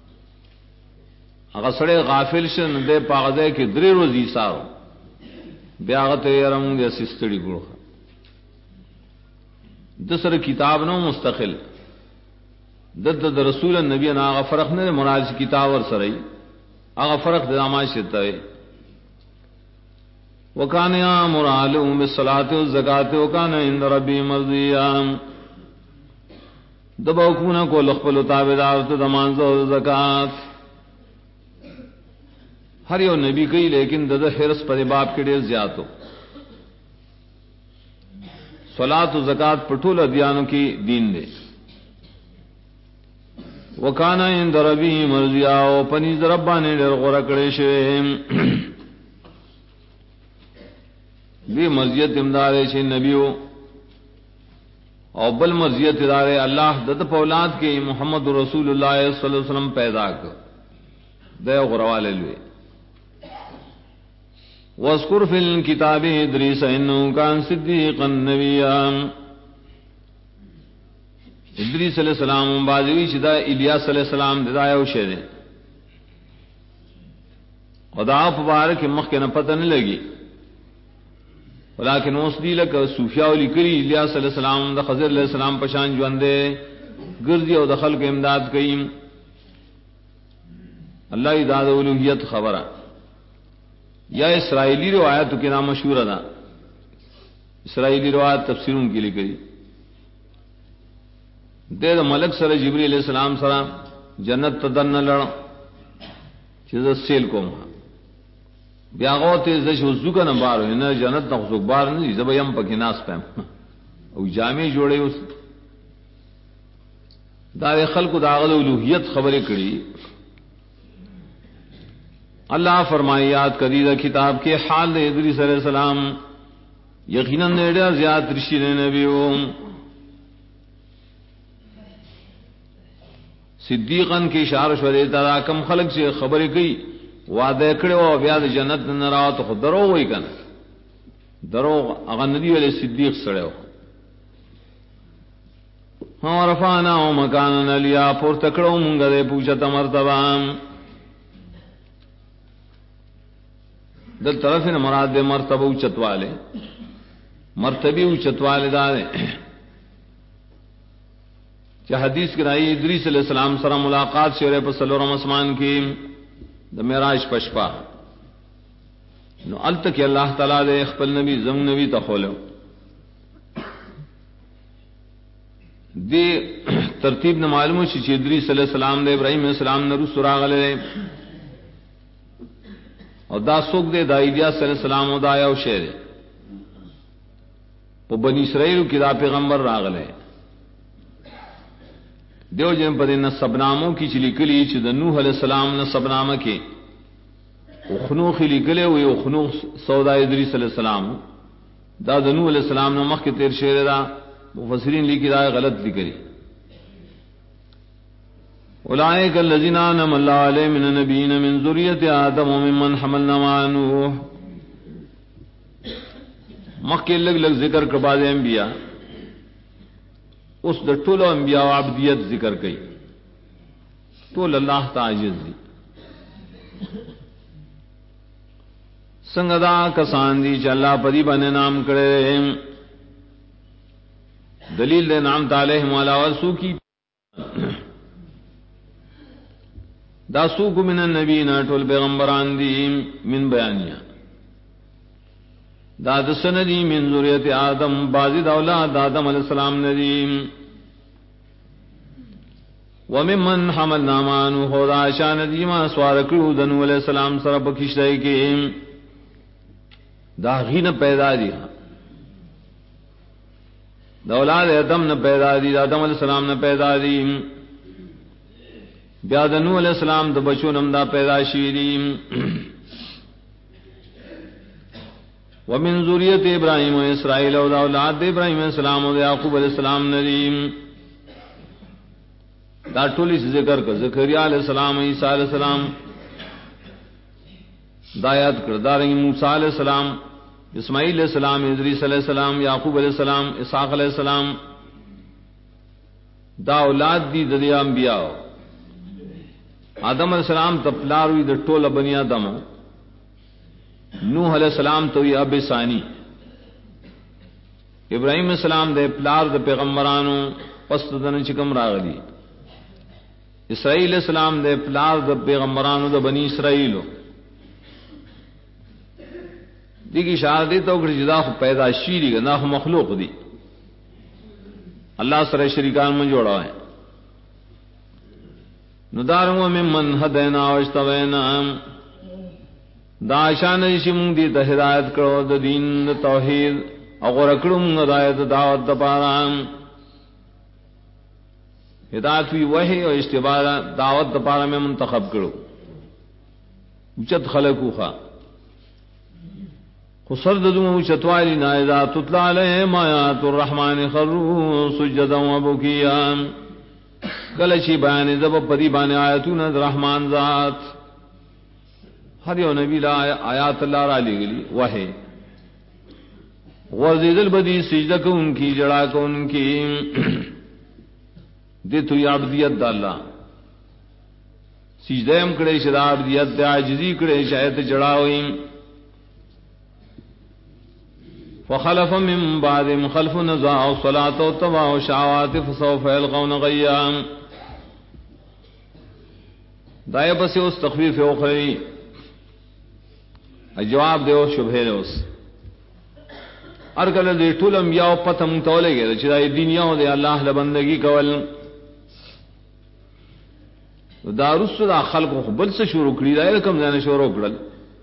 اغا سڑے غافل شن دے پاغدے کے دری روز ایسارو بے آغا تیرم دے سستڑی گروخا دسر کتاب نو مستقل دد رسول النبی نا آغا فرق نے مراد کتاب اور سرئی آغا فرق داماش شتے وکان یامر اہلہ بالصلاۃ والزکاۃ وکان عند ربی مرضیا دبوکونا کو لخپل تابعدار تو دمان زو زکات ہر یو نبی کئی لیکن دد حرص پر باپ کے ڈیر زیادہ صلاۃ و زکات پٹول ادیانوں کی دین دے وکانا عند ربی مرضیا او پنیز ربانے ڈیر غورا کڑے شوے بھی مرضیت امدارے چھے نبیو او بل مرضیت ادارے اللہ دد پولاد کے محمد رسول اللہ صلی اللہ علیہ وسلم پیدا کر دے غروالے لوے وَاذْكُرْ فِي الْكِتَابِ إِدْرِيسَ إِنَّهُ كَانَ صِدِّيقًا نَبِيًّا ادریس علیہ السلام بازوی چدا الیاس علیہ السلام ددایا و شہدے خدا مبارک مخ کے نہ پتہ نہیں لگی ولیکن اس دی لک صوفیاء علی کری الیاس علیہ السلام دا خضر علیہ السلام پشان جواندے گرزی او دخل کے امداد کئیم اللہ اداد الوہیت خبرہ یا اسرائیلی روایت کے نام مشہور تھا اسرائیلی روایت تفسیروں کے لیے کری دے ملک سر جبری علیہ السلام سرا جنت تدن لڑ چیز سیل کو بیاغوت زش وزو کا نبار ہوئی نہ جنت نہ بار نہیں زب یم پکی ناس پیم او جامع جوڑے اس دار خلق داغل الوہیت خبریں کری اللہ فرمائی یاد قدیدہ کتاب کے حال ادریس علیہ السلام یقیناً نیڑا زیاد رشید نبیوں صدیقاً کی اشارہ شورے تارا کم خلق سے خبریں کی وعدہ کڑے ہو بیاد جنت نراو تو خود درو ہوئی کن درو اغا ندی والے صدیق سڑے ہو ہاں رفانا ہو مکانا لیا پور تکڑو منگا دے پوچھتا مرتبام دل طرف نے مراد دے مرتبہ اچت والے مرتبی اچت والے دارے کہ حدیث کرائی ادریس علیہ السلام سرا ملاقات شورے پر سلورم اسمان کی دا معراج پشپا نو التک اللہ تعالیٰ دے اخپل نبی زم نبی تخولو دی ترتیب نے معلوم چی ادریس علیہ السلام دے ابراہیم علیہ السلام نے رس سراغ لے اور دا سوک دے دا الیاس علیہ السلام و دا یو شیر پو بنی اسرائیل کی دا پیغمبر راغلے دیو جن پر نصب ناموں کی چلی کلی چی دا نوح علیہ السلام نصب نامہ کی اخنوخ لکلے ہوئے اخنوخ سودا ادریس علیہ السلام دا نوح علیہ السلام نمخ کے تیر شیر دا مفسرین لکی دا غلط لکلی اولئک الذین انعم اللہ علیہم من النبیین من ذریۃ آدم وممن حملنا مع نوح مکہ لگ لگ ذکر کر بعض انبیاء اس د ټولو انبیاء و عبدیت ذکر کئی ټول اللہ تعجز دی سنگدا کسان دی چې الله پدی باندې نام کړي دلیل دے نام تعالیہم علی ورسو کی دا سوق من النبیین ټول پیغمبران دی من بیانیا دا دسندی من ذریت آدم بازی دا اولاد آدم علیہ السلام ندیم وممن حملنا مع نوح دا شان دیما سوارکلو دنو علیہ السلام سر بکشتائی کے دا غین پیدا دی دا اولاد آدم نہ پیدا دی دا آدم علیہ السلام نہ پیدا دی بیا دا نوح علیہ السلام دا بچونم دا پیدا شیریم ومن ذریت ابراہیم و اسرائیل و دا اولاد ابراہیم علیہ السلام و یعقوب علیہ السلام ندیم دا ٹولی سے ذکر کر زکریا علیہ السلام عیسیٰ علیہ السلام دایات کردارنگی موسیٰ علیہ السلام اسماعیل علیہ السلام ادریس علیہ السلام یعقوب علیہ السلام اسحاق علیہ السلام دا اولاد دی ددیا انبیاء آدم علیہ السلام تپلاروی دا ٹول بنی آدم نوح علیہ السلام تو یہ اب ثانی ابراہیم علیہ السلام دے پلار دے پیغمبرانو پس دن چکم راغلی اسرائیل اسلام دے پلار د پیغمبرانو د بنی اسرائیلو دیگی شہادی تو کہ جدا خو پیدا شیری گنا خو مخلوق دی اللہ سر شریکان میں جوڑا ہے ندارو ممن ہدینا واجتبینا دا شان شمون دی ته ہدایت کرو د دین توحید او رکړم ہدایت دعوت د پاره ہدایت وی وحی او اشتباہ دعوت د پاره میں منتخب کرو اچت خلقو خا خسر ددو چتوالی نائزا تطلع علیہم آیات الرحمن خروا سجدا وبکیا کلچی بیان زب پدی بان آیاتون الرحمن ذات ہر یو نبی لا آیات اللہ را لی گلی وحی غرزید البدی سجدہ کو ان کی جڑا کو ان کی دیتو عبدیت دا اللہ سجدہ ہم کڑے شدا عبدیت دا عجزی کڑے شاید جڑاویم فخلف من بعدهم خلف نزاعوا الصلاة واتبعوا الشهوات فسوف يلقون غيا دائے بس اس تخفیف اخری جواب دیو شبہ اس ارگل دی ټول انبیاء پتم تولے گئے چې د دنیا او د الله له بندگی کول دا رسول خلق بل سے شروع کړی دا کم ځانه شروع کړل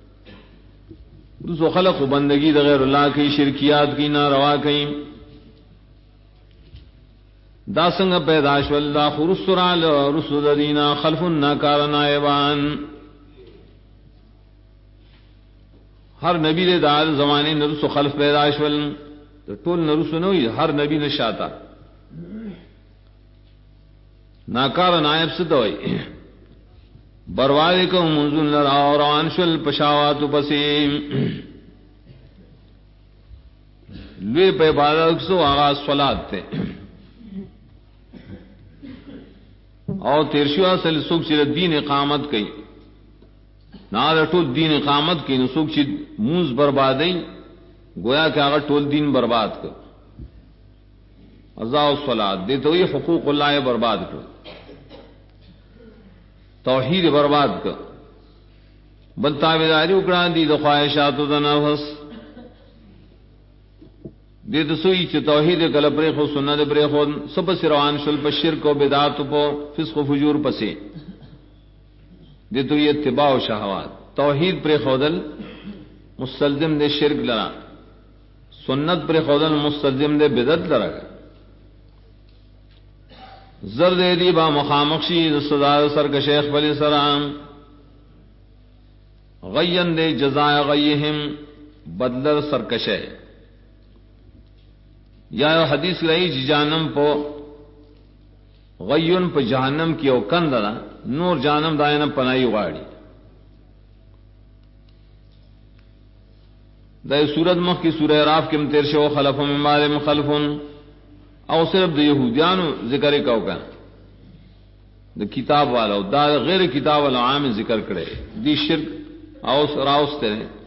دوسرو خلق و بندگی دا غیر اللہ کی شرکیات کی ناروا کی دا سنگ پیداش واللہ خرسر علی رسول دینا خلف ناکار نائبان ہر نبی دے دار زمانے نرس و خلف پیداش واللہ طول نرس نوی ہر نبی نشاتا ناکار نائب ستوئی بروالے کو منزل لرا اور انشل پشاوات پسیم لوی پہ عبادت سو آغاز صلات تھے اور تیرشوا سے سوک چر دین اقامت کی نہ ټول دین اقامت کی نسوک چ منز بربادی گویا کہ اگر ټول دین برباد کر ازا الصلات دے تو یہ حقوق اللہ برباد کر توحید برباد کر بل تابعداری اکڑا دی دو خواہشات و نفس دے تو سوئی چ توحید کل پرے خو سنت پرے خو سب سروان شل پر شرک و بدعت پو فسق و فجور پسے دے تو یہ اتباع و شہوات توحید پرے خودل مستلزم دے شرک لرا سنت پرے خودل مستلزم دے بدعت لرا زرد دی با مخامخشی صدار سر کا شیخ بلی سلام غین دے جزائے غیہم بدلر سرکشے یا حدیث رہی جانم پو غیون پہ جہنم کی او کندنا نور جانم دائنم پنائی غاڑی دے سورت مخ کی سورہ راف کے متیر شو خلف من بعد مخلفن او صرف د یہودیانو ذکر کاو کا د کتاب والا دا غیر کتاب والا عام ذکر کرے دی شرک او راوستے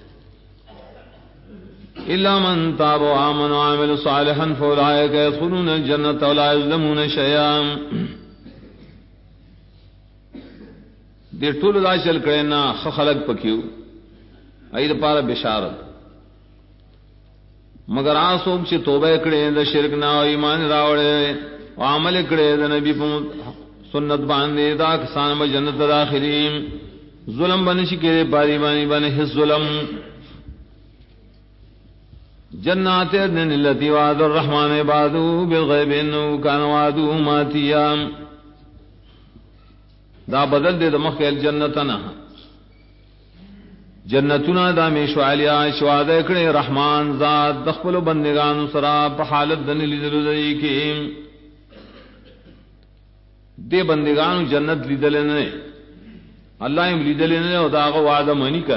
الا من تاب وآمن وعمل صالحا فاولئک يدخلون الجنة ولا يظلمون شيئا دے ټول دا چل کرے نا خلق پکیو اید پارا بشارت مگر آسوک چی توبہ کڑے دا شرک نہ ایمان راوڑے و عمل کڑے دا نبی پا سنت باندے دا کسان با جنت داخلیم ظلم بنشی کرے پاری بانی بانی حس ظلم جنات عدن اللتی وعد الرحمن عبادو بالغیب انہو کان وعدو ماتیا دا بدل دے دا مخیل جنتنا جنتنا دا میشو علیا شوادہ کڑے رحمان ذات دخپلو بندگان سرا پا حالت دن لیدلو دئی کی دے بندگان جنت لیدلنے اللہ ام لیدلنے او داغا وعدہ منی کر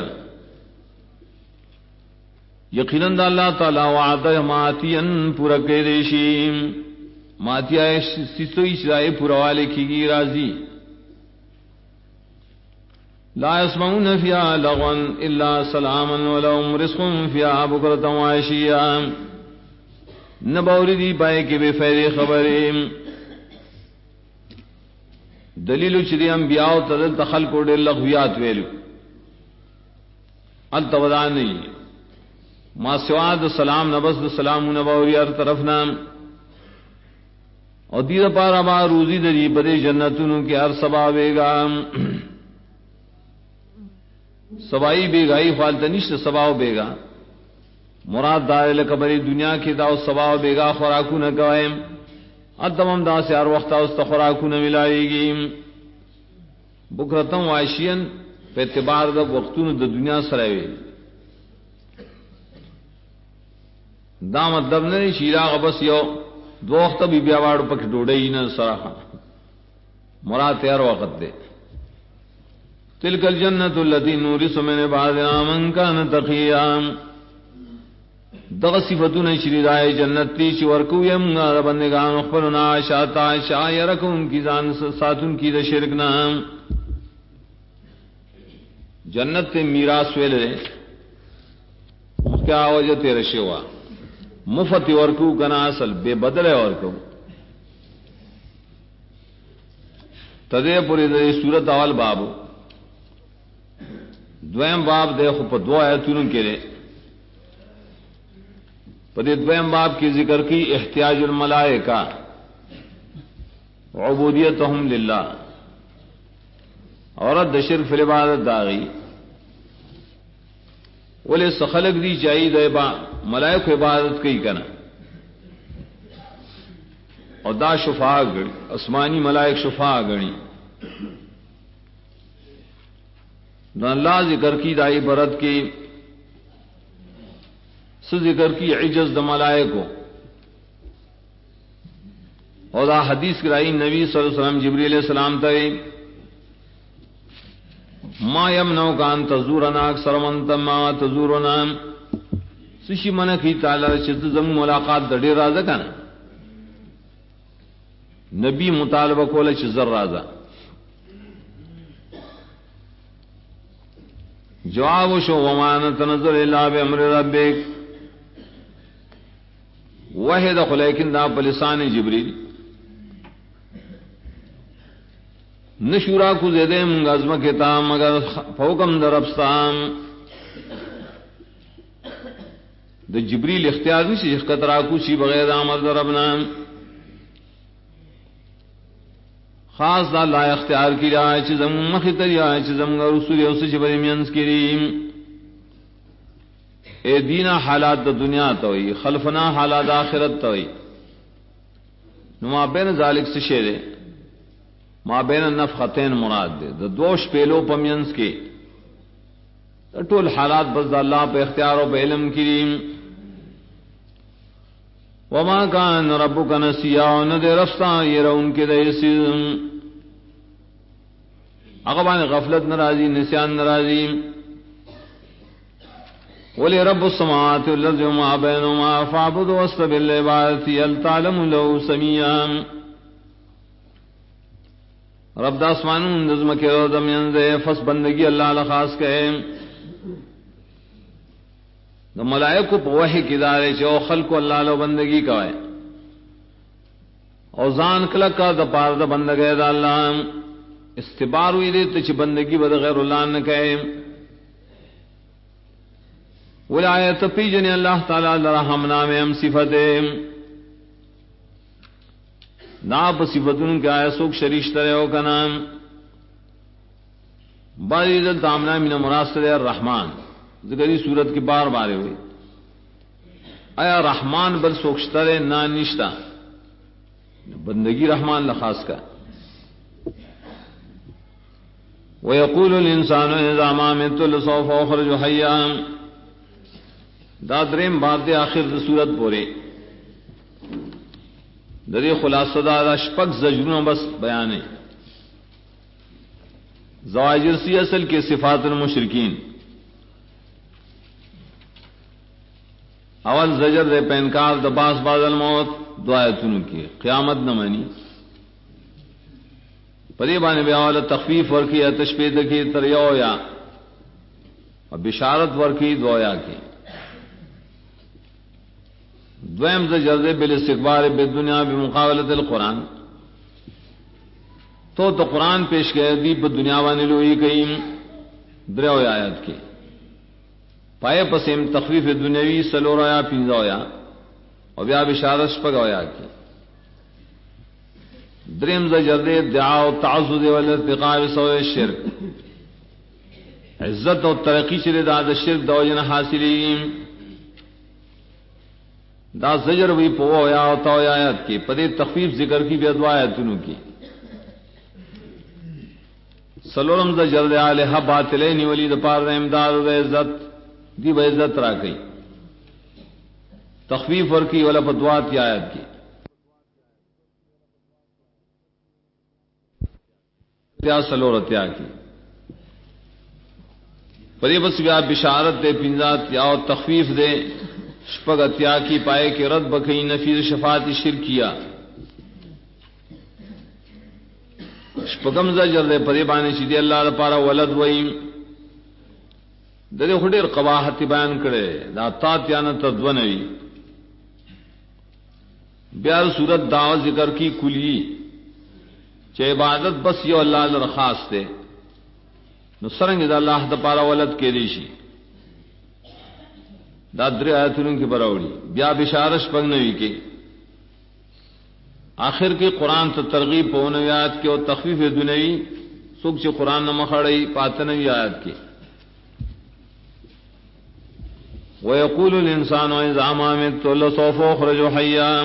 یقیناً دا اللہ تعالی وعدہ ماتین پورا کے دیشیم ماتیا سیسوئی شرائے پورا والے کی گی راضی لا يسمعون فيها لغوا الا سلاما ولهم رزق فيها بكرة وعشيا نبوری دی پائے کہ بے فیری خبریں دلیل چری انبیاء تدل تخلق ډېر لغویات ویلو التودا نہیں ما سوا د سلام نبس د سلام نبوری ہر طرف نام اور دیر پارا ما روزی دری بدے جنتوں کے ہر سبا بیگا سبائی بیگائی فالتنش سباو بیگا مراد دار لکبری دنیا کی داو سباو بیگا خوراکو نہ کوئے ادمم دا سے ہر وقت اس خوراکو نہ ملائے گی بکرتم واشین پہ اعتبار دا وقتوں دا دنیا سرائے دا مطلب نہیں شیراغ بس یو دو وقت بھی بیاواڑ پک ڈوڑے ہی نہ سراحا مراد تیار وقت دے تلک الجنت التی نورث من بعدنا من کان تقیا دغ صفتون شری رائے جنت تی چ ورکو یم بندگان خپلنا شاتا شاعرکم کی جان ساتون کی د شرک نام جنت تے میراث ویلے کیا وجہ تیرے شوا مفت ورکو کنا اصل بے بدل ورکو تدے پوری دے صورت اول باب دویم باب دے خو دو آیتوں کے لئے پدے دویم باب کی ذکر کی احتیاج الملائکہ عبودیتہم للہ عورت دشرک فی العبادت داغی ولی سخلق دی چاہی دے با ملائک عبادت کئی کنا اور دا شفاع گڑی اسمانی ملائک شفاع گڑی دا اللہ ذکر کی دائی برد کی سو ذکر کی عجز دا ملائکو اور دا حدیث کرائی نبی صلی اللہ علیہ وسلم جبریل علیہ السلام تائی ما یمنعو کان تزورنا اکثر من تما تزورنا سشی منع کی تعالی چیز زمین ملاقات دا دیر رازا کنا نبی مطالبہ کولا چیزر رازا جواب شو وما نتنظر الا بامر ربک وحید خلیکن دا پلسان جبریل نشورا کو زیدے منگا عظمہ کتام مگر فوقم در ابستام دا جبریل اختیار نہیں سی خطرہ کچھ بغیر آمد در ابنام خاص دا لا اختیار کی رائے چیزم مخیطر رائے چیزم رسول اسے چبری مینس کریم اے دینا حالات دا دنیا توئی خلفنا حالات آخرت توئی نما بین ذالک سے شیرے ما بین النفختین مراد دے دا دوش پیلو پمینس کے ٹول حالات بس دا اللہ پہ اختیار و پہ علم کریم وما کان ربک نسیا ندے رفتا یہ رون کے دیسی اغبان غفلت نرازی نسیان نرازی ولی رب السماوات والارض وما بینهما فاعبد واستبر لعبادتی هل تعلم له سميعا رب دا اسمانون نظم کے رو دمین دے فس بندگی اللہ لخاص کہے دا ملائکو پا وحی کی دارے چاو خلقو اللہ لو بندگی کوئے اوزان کلکا دا پار دا بندگی دا اللہ استبار ہوئی دے تچ بندگی بدا غیر اللہ نہ کہے ولایت پی جن اللہ تعالی لرحم نام ہم صفتے ناپ صفتن کے آئے سوک شریش ترے ہو کا نام باری دل تامنا من مراسل الرحمن ذکری صورت کی بار بارے ہوئی آیا رحمان بل سوکشترے نا نشتا بندگی رحمان لخاص کا وَيَقُولُ الْإِنسَانُ إِذَا مَا مِتُّ لَسَوْفَ أُخْرَجُ حَيًّا دا دریم بات دے آخر دا صورت پورے دری خلاصہ دا شپک زجروں بس بیانے زواجر سی اصل کے صفات المشرکین اول زجر دے پینکار دا باس بعد الموت دعایتن کی قیامت نہ مانی پدی بانے بیاول تخفیف ورکی یا تشبیہ کی تریو یا بشارت ورکی دویا کی دویم زجر دے بالاستکبار بالدنیا بمقابلت القرآن تو قرآن پیش کر دی دنیا وانے لوئی گئی درو آیات کی پائے پسیم تخفیف دنیاوی سلور آیا پینزا ہویا اور بیا بشارت شپگ ہویا کی دریم زجر دے دعا و تعزد والارتقاء بسوء الشرک عزت و ترقی چلے دا شرک دو جن حاصلی دا زجر بھی پو ہویا ہوتا ہویا آیت کی پدے تخفیف ذکر کی بھی ادوا آیتونوں کی سلورم زجر دے آلہ باطلین ولی دپار دا امداد و عزت دی و عزت را گئی تخفیف ورکی ولا فتوات کی آیت کی تیا سلورتیا کی پری بس بیا بشارت دے پنزات یا تخفیف دے شپگتیا کی پائے کہ رد بکئی نفی شفاعت شرکیہ شپگم زجر دے پری بانے شیدی اللہ دا پارا ولد وئیم دے خودیر قباحت بیان کرے دا تاتیانا تدونوی بیار صورت دعوت ذکر کی کلی چہ عبادت بس یو اللہ لرخاص دے نو سرنگ دا اللہ دا پارا ولد کے دیشی دا در آیتوں کی براوڑی بیا بشارش پگنوی کے آخر کے قرآن تا ترغیب پونوی آیت کے اور تخفیف دنوی سوک چھ قرآن نمخڑی پاتنوی آیت کے وَيَقُولُ الْإِنسَانُ إِذَا مَا مِتُّ لَسَوْفَ أُخْرَجُ حَيًّا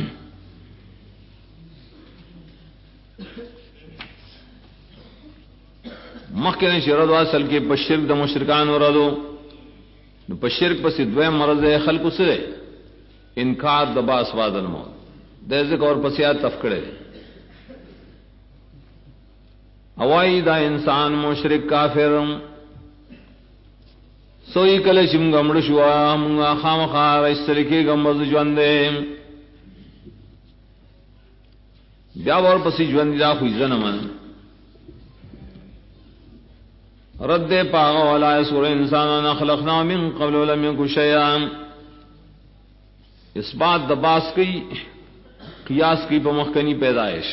مخکنے شرد واصل کے پشرک دا مشرکان وردو پشرک پس دویم مرض خلق سے انکار دا باس بعد الموت دیزک اور پسیات تفکڑے اوائی دا انسان مشرک کافر سوئی کل شم گمڑ شوا منگا خام خار اس طریقے گمبز جوندے بیا اور پسی جوندی دا خوی زنمن رد پاغ ولا سور انسان خلقنا من قبل ولم يكن شيئا اس بات دباس کی قیاس کی بمخکنی پیدائش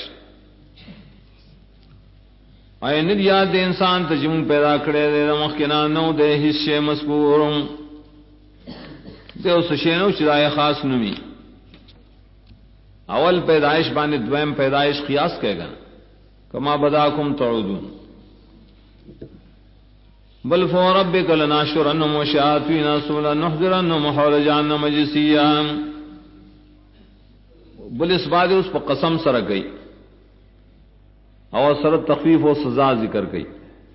اے ند یاد دے انسان تجم پیدا کرے دے مخکنا نو دے حصے مذکور دے اس شینو چرائے خاص نمی اول پیدائش بانے دویم پیدائش قیاس کہے گا کما بداکم تعودون بل فوربک لناشرنهم وشیاطین ثم نحضرنهم حول جہنم جثیا بل اس بات اس پر قسم سر گئی اور سر تخفیف و سزا ذکر گئی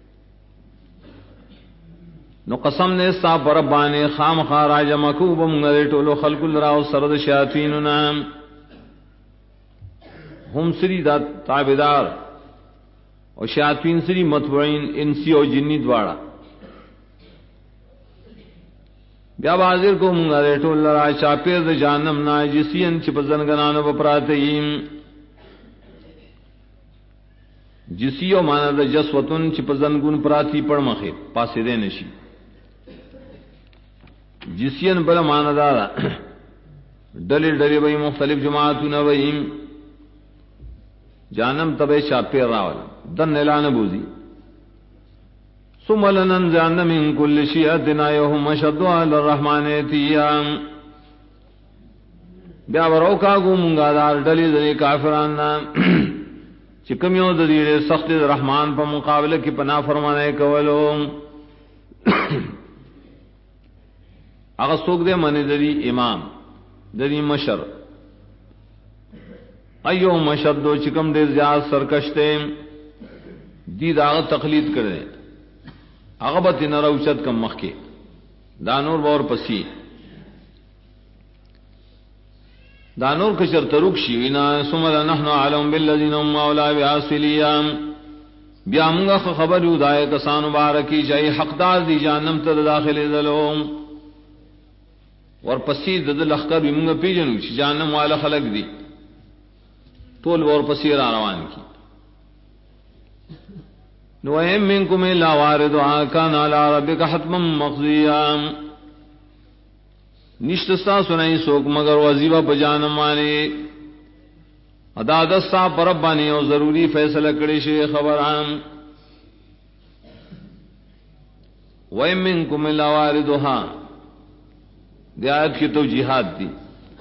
نو قسم نے سا بربانے خام خارا جمکوب منگرے ٹولو خلق الراو سرد شیاطین نام ہم سری دا تابدار اور شیاطین سری متبعین انسی و جنی دوارا بیا بازر کو منگا دے ٹول لرا چاپیر دے جانم نا جسین چپ زنگنانو بپراتیم جسیو مانا دے جسوتن چپ زنگون پراتی پڑ مخی پاسی دے نشی جسین بلا مانا دارا ڈلی ڈلی بئی مختلف جماعتو نوئیم جانم تبے چاپیر راول دن نیلان بوزی ثم لننزعن من كل شيعة أيهم أشد على الرحمن عتيا بیا وروکا گو منگا دار ڈلی دلی کافران چکم یو دلیل سخت رحمان پا مقابلہ کی پناہ فرمانے کولو اگر سوک دے منی دلی امام دلی مشر ایو مشدو چکم دے زیاد سرکشتے دید آغا تقلید کردے اغبت نروچت کم مخی دانور بور پسی دانور کچر ترک شیوینا سمد نحن علم باللذین ام مولا بیاسلیام بیا منگا خبر دائے کسان مبارکی چاہی حقدار دی جانم تر داخل دلوم ور پسی دد لخکر بھی منگا پی جنو چی جانم والا خلق دی طول ور پسی را روان کی نوہم منکم الا واردها کان علی ربک حتما مقضیا نشتستا سنائی سوک مگر وزیبہ پجانم مانے ادا دستا پرب باندې او ضروری فیصله کړی شي خبران وَمِنْكُمْ إِلَّا وَارِدُهَا دی آیت کی توجیحات دی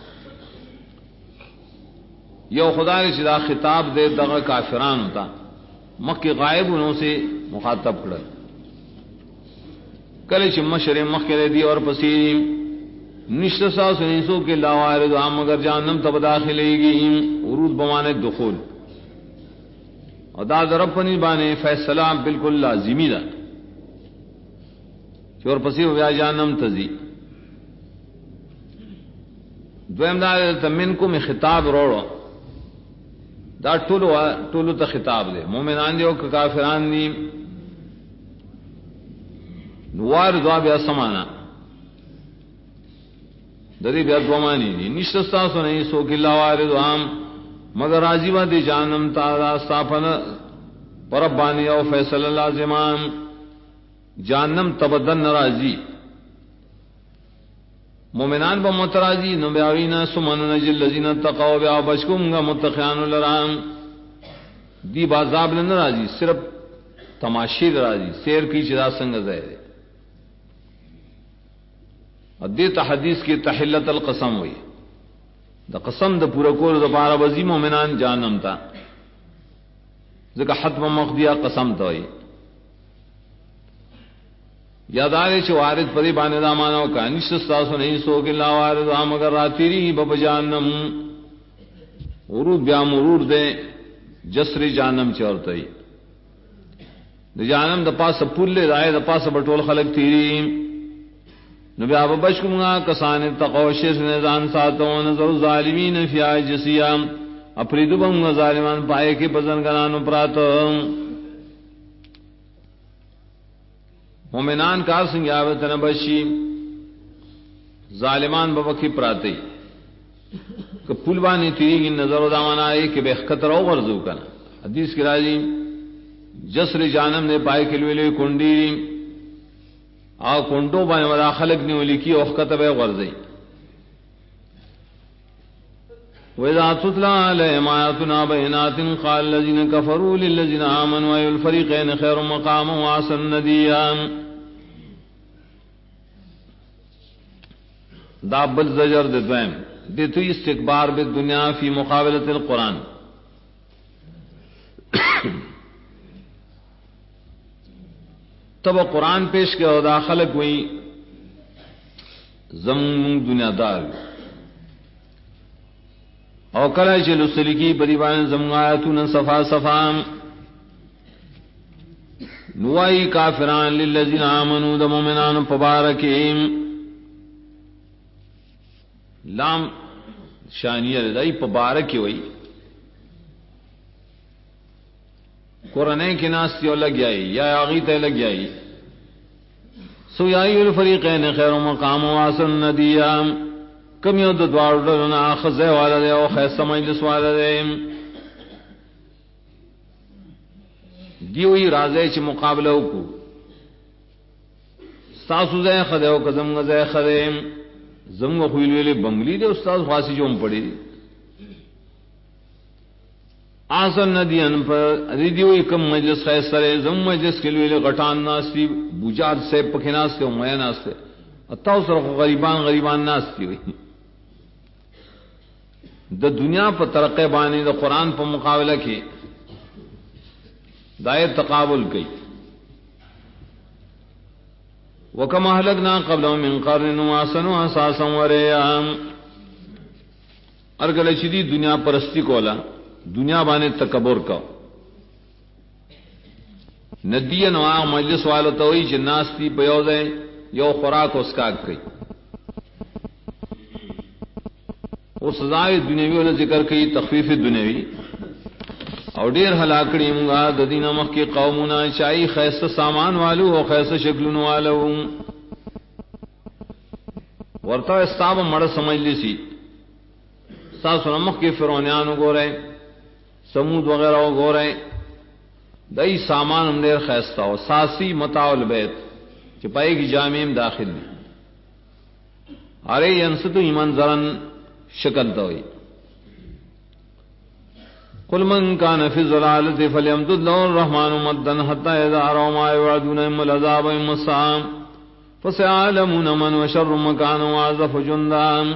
یو خدا نے چدا خطاب دے دغه کافران ہوتا مکہ غائبونوں سے مخاطب کړل کله چې مشر مخکې دی اور پسې نشته ساسو نسو کې لا وارد مگر جہنم تب داخلے گی ورود بمانے دخول اور دا رب پنی بانے فیصلہ بالکل لازمی دا چور پسی ہو جہنم تزی دویم دا تمنکم خطاب روڑو دا ټولو ته خطاب دے مومنان دی او کافران دی نوار دعا بیا سمانا دری بیا دومانی دی نشتستا سو نہیں سو کلا وارد عام مگر راضی با دی جانم تارا استافن پربانی او فیصل لازمان جانم تبدن راضی مومنان با متراضی نبیاوین سمن نجل لذین تقاو بیا بشکم گا متقیان لرام دی بازاب لن راضی صرف تماشی راضی سیر کی چدا سنگ زہر دیتا حدیث کی تحلت القسم ہوئی دا قسم دا پورا کول دا پارا وزی مومنان جانم تا ذکا حتم مخدیا قسم تا ہوئی یادارے چھ وارد پری بانے دا مانا وکا نشتستاسو نہیں سو کہ لا وارد آم اگر راتیری بب جانم ورود بیا مرور دے جسر جانم چورتا ہوئی دا جانم دا پاس پول لے دائے دا پاس بٹول خلق تیری نبی آبا بشکمگا کسان تقوشش نظان ساتوں نظر ظالمین فی آئی جسیام اپریدو بمگا ظالمان پائے کے پزنگنانو پراتو مومنان کار سنگی آبتن بشی ظالمان ببکی پراتی کہ پلوانی تیری کی نظر و دامان آئے کہ بے خطر او غرزو کنا حدیث کی راجی جسر جانم نے پائے کلویلوی کنڈی آو کنڈو بانے ودا خلق نیو لکی اوخکت بے غرزی وَإِذَا تُتْلَى عَلَيْهِمْ آيَاتُنَا بَيِّنَاتٍ قَالَ الَّذِينَ كَفَرُوا لِلَّذِينَ آمَنُوا أَيُّ الْفَرِيقَيْنِ خَيْرٌ مَقَامًا وَأَحْسَنُ نَدِيًّا دا بل زجر دویم دیتو استکبار بالدنیا فی مقابلت القرآن تب قرآن پیش کے اور داخلق ہوئی زمون دنیا دار او کلا چلو سلکی بریبان زمون آیاتون صفا صفا نوائی کافران للذین آمنوا دا مومنان پبارکیم لام شانیہ دائی پبارکی ہوئی قرآن کے ناستی اور لگ جائی یا آغیت لگ جائی سو یائی الفریقین خیر مقام و آسن ندیا کم یو دوار ڈرنا خزے والا دے او خیصہ مجلس والا دے دیوئی رازے چھ مقابلہ کو ستاسو زے خدے او کزم زے خدے زم خویل ویلے بنگلی دے استاد خاصی جوم پڑی آسن ندیان پر ریدیوئی کم مجلس خیصہ رے زم مجلس کلویلے غٹان ناستی بوجاد سے پکے ناستے و میا ناستے اتاو سر غریبان ناستی ہوئی دا دنیا پر ترقی بانی دا قرآن پر مقابلہ کی دائر تقابل کی وَكَمْ أَهْلَكْنَا قَبْلَهُم مِّن قَرْنٍ وَأَحْسَنُ أَثَاثًا وَرِئْيًا ارگل چدی دنیا پرستی کولا دنیا بانے تکبر کا ندی نواغ مجلس والا توئی جناستی پیوزے یو خوراک اسکاک کئی اور سزائے دنیاوی والا ذکر کئی تخفیف دنیاوی اور دیر ہلاکڑی منگا ددین مخ کی قومنا چائی خیست سامان والو اور خیست شکلن والو ورطا استاب مڑ سمجھ لیسی ساس نمخ کے فرونیانو گو رہے سمود وغیرہ گو رہے دئی سامان ہم دیر خیستہ ہو ساسی متاع البیت چپائی کی جامعیم داخل دی ارے ینستو ایمان ذرن شکل تو ہوئی قل من كان في ضلالة فليمدد له الرحمن مدا حتى إذا رأوا ما يوعدون إما العذاب وإما الساعة فسيعلمون من وشر مكانا وأضعف جندا.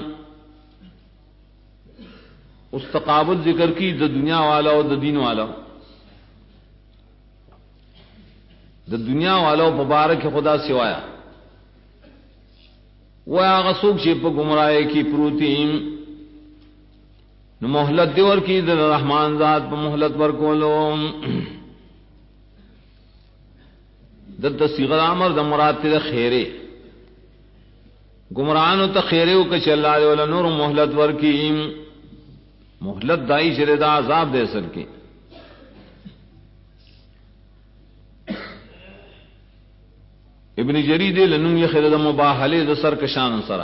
استقابل ذکر کی د دنیا والا او د دین والا. د دنیا والا مبارک خدا سوایا و هغه څوک چې په گمراهۍ کې پروتین نو مهلت دی ورکی د رحمان ذات په مهلت ورکولو. د صيغه امر د مراد ته خیره گمراهانو ته خیره او چې الله دې ول نور مهلت ورکی. مهلت دای چې د عذاب دې سر کې. ابن جرید لنم یخر د مباهله د سر کشان سره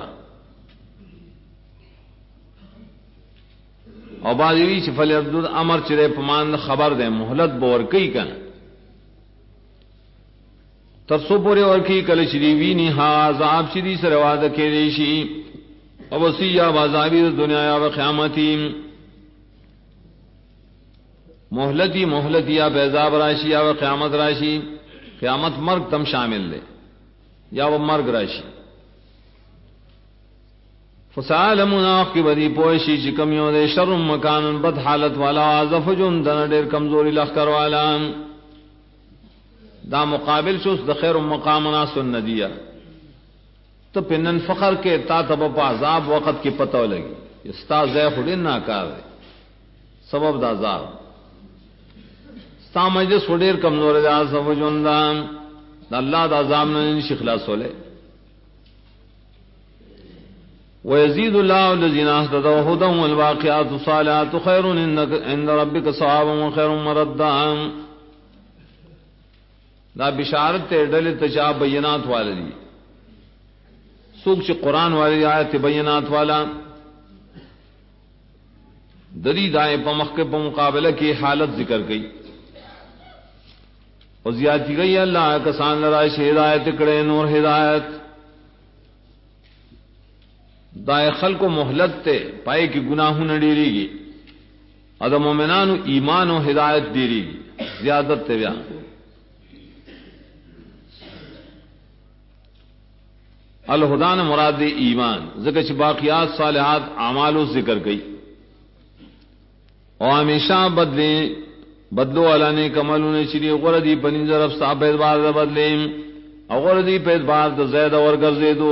او باندې چې فل عبد امر چې په مان خبر ده مهلت بور کوي کنه ترسو پورې ورکی کله چې دی ویني ها عذاب چې دی سره واده کړي شي او وصیا عذابی دنیا او قیامت مهلتی یا عذاب راشي یا قیامت راشي. قیامت مرگ تم شامل لے یا وہ مرگ راشی. فسالمون کی بدی پوشی چکمیوں دے شر مکان بد حالت والا عذف جندن ډیر کمزوری لخر والا. دا مقابل شوس د خیر مقامنا سندیہ تو پنن فخر کے تا تب عذاب وقت کی پتہ لگی استاد زہ خدین ناکار سبب دا عذاب ستا مجلس ډیر کمزور دی عذف جندن اللہ دا عذاب نے خلاص ولے. ويزيد الله الذين اهتدوا هدى والباقيات الصالحات خير عند ربك ثوابا وخير مردا. دا بشارت ته ډلې تجا بینات والدي څوک چې قران والی آیت بینات والا دلی دای په مخ کې په مقابله کې حالت ذکر کړي او زیاتی گئی اللہ کسان لرا ہدایت کڑے نور ہدایت دائے خلق و مہلت تے پائے کی گناہوں نہ ڈیری گی ادم مومنان ایمان و ہدایت ڈیری گی زیادت تے بیا. الہدان مراد ایمان ذکر چھ باقیات صالحات اعمال و ذکر گئی اور ہمیشہ بدلو والا نے کملوں نے چری غردی پنی ضرب صاحب اعتبار بدلے اور غردی پہ اعتبار تو زید اور گرزے دو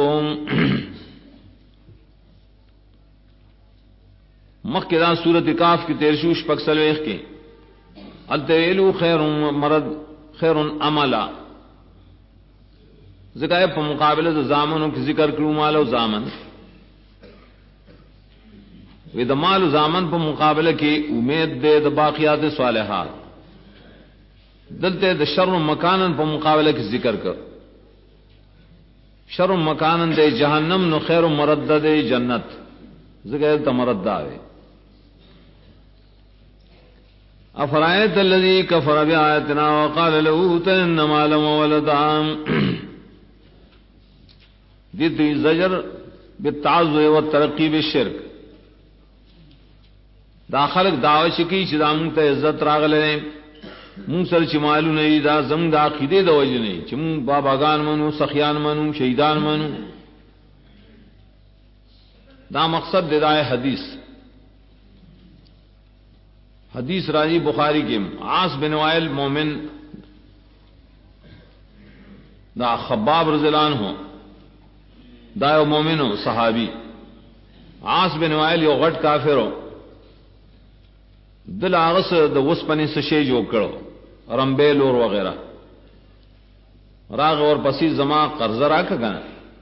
مخکرا سورت کاف کی تیرشوش پکسلویخ کے التویلو خیر مرد خیر عملا ذکر پر مقابلہ زامنوں کی ذکر کروں مال و زامن وی د مال زامن په مقابله کې امید دې د باقیات صالحات دلته د شر مکانن په مقابله کې ذکر کړ. شر مکانن د جهنم نو خیر مردد جنت ذکر ته مرد آوي. افرایت الذی کفر بآیاتنا وقال لأوتین مالا وولدا دې زجر بالتعظم والترقی بالشرک. دا خلق دعوی شکی چې دا مونږ ته عزت راغله مونږ سره چې مالونه دي دا زموږ د عقیده د وجه نه چې مونږ باباګان منو سخیان منو شهیدان منو. دا مقصد دی دا حدیث راضی بخاری کې عاص بن وائل مومن دا خباب رضی اللہ عنہ دا یو مومنو صحابی. عاص بن وائل یو غټ کافرو دل آغس د وسپنې څه شی جوړ کړو رمبیل اور وغیرہ راغ اور پسی زما قرضه راکا کنه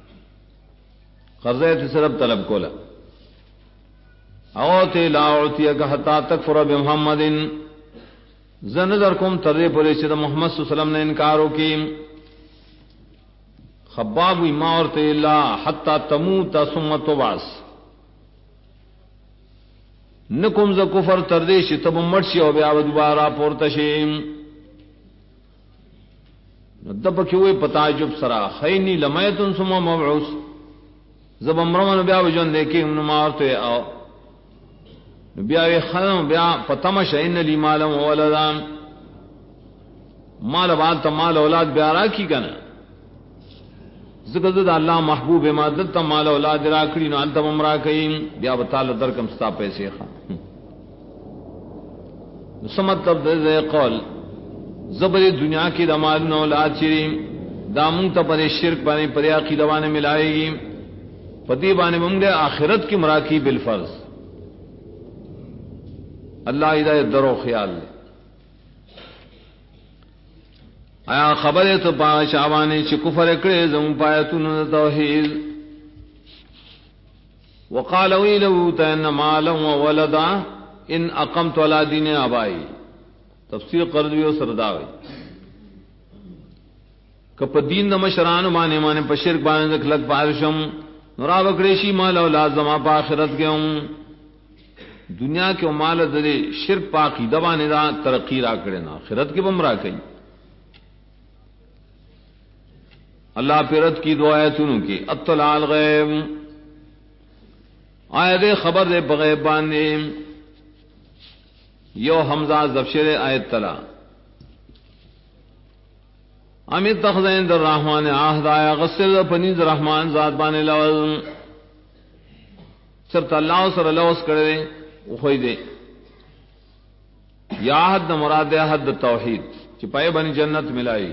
قرضه ته صرف طلب کولا او ته لا اعطيك حتا تكفر بمحمد زنذر کوم تر دې پورې چې د محمد صلی الله علیه وسلم نه انکار وکیم. خباب ما ورته لا حتا تموت ثم تبعث نکم ز کفر تر دې چې تب مرشي او بیا دوباره پورته شي. دب کې وې پتا جب سرا خینی لمیتن ثم مبعوث زب امرمن بیا وجن دې کې نو مارته او بیا خلم بیا پتمش ان لی مالا و ولدا مال بعد مال اولاد بیا را کی کنا ذکر اللہ محبوب مادت مال اولاد را کړي نو انت ممرا کئ بیا وتعالى درکم ستا پیسې خا سمطلب دے قول زبر دنیا کی دمال نو اولاد چری دامن ته پر شرک باندې پر عقیدہ باندې ملائے گی پتی باندې مونږه آخرت کی مراکی بالفرض اللہ ہدایت درو خیال لے آیا خبر ہے تو پا شعبانے چھ کفر کرے زم پایتون توحید وقال ویلو تین مالا وولدا ان اقمت علی دین آبائی تفسیر قرضوی و سرداوی کپ دین دا مشران مانے پا شرک بانے دکھلک پارشم نورا بکریشی مالا اولاد زما پا آخرت کے ہوں دنیا کے مال دے شرک پاکی دبانے دا ترقی را کرے نا آخرت کے بمرا کئی اللہ پیرت کی دو آیتوں کی اطلع الغیب آیت دے خبر دے بغیب باندے یو حمزہ زبشر آیت تلا امید تخزین در رحمان آہد آیا غصر پنیز رحمان ذات بانے لوز صرف اللہ سر لوز کرے اخوئی دے یا حد مراد حد توحید چپائے بنی جنت ملائی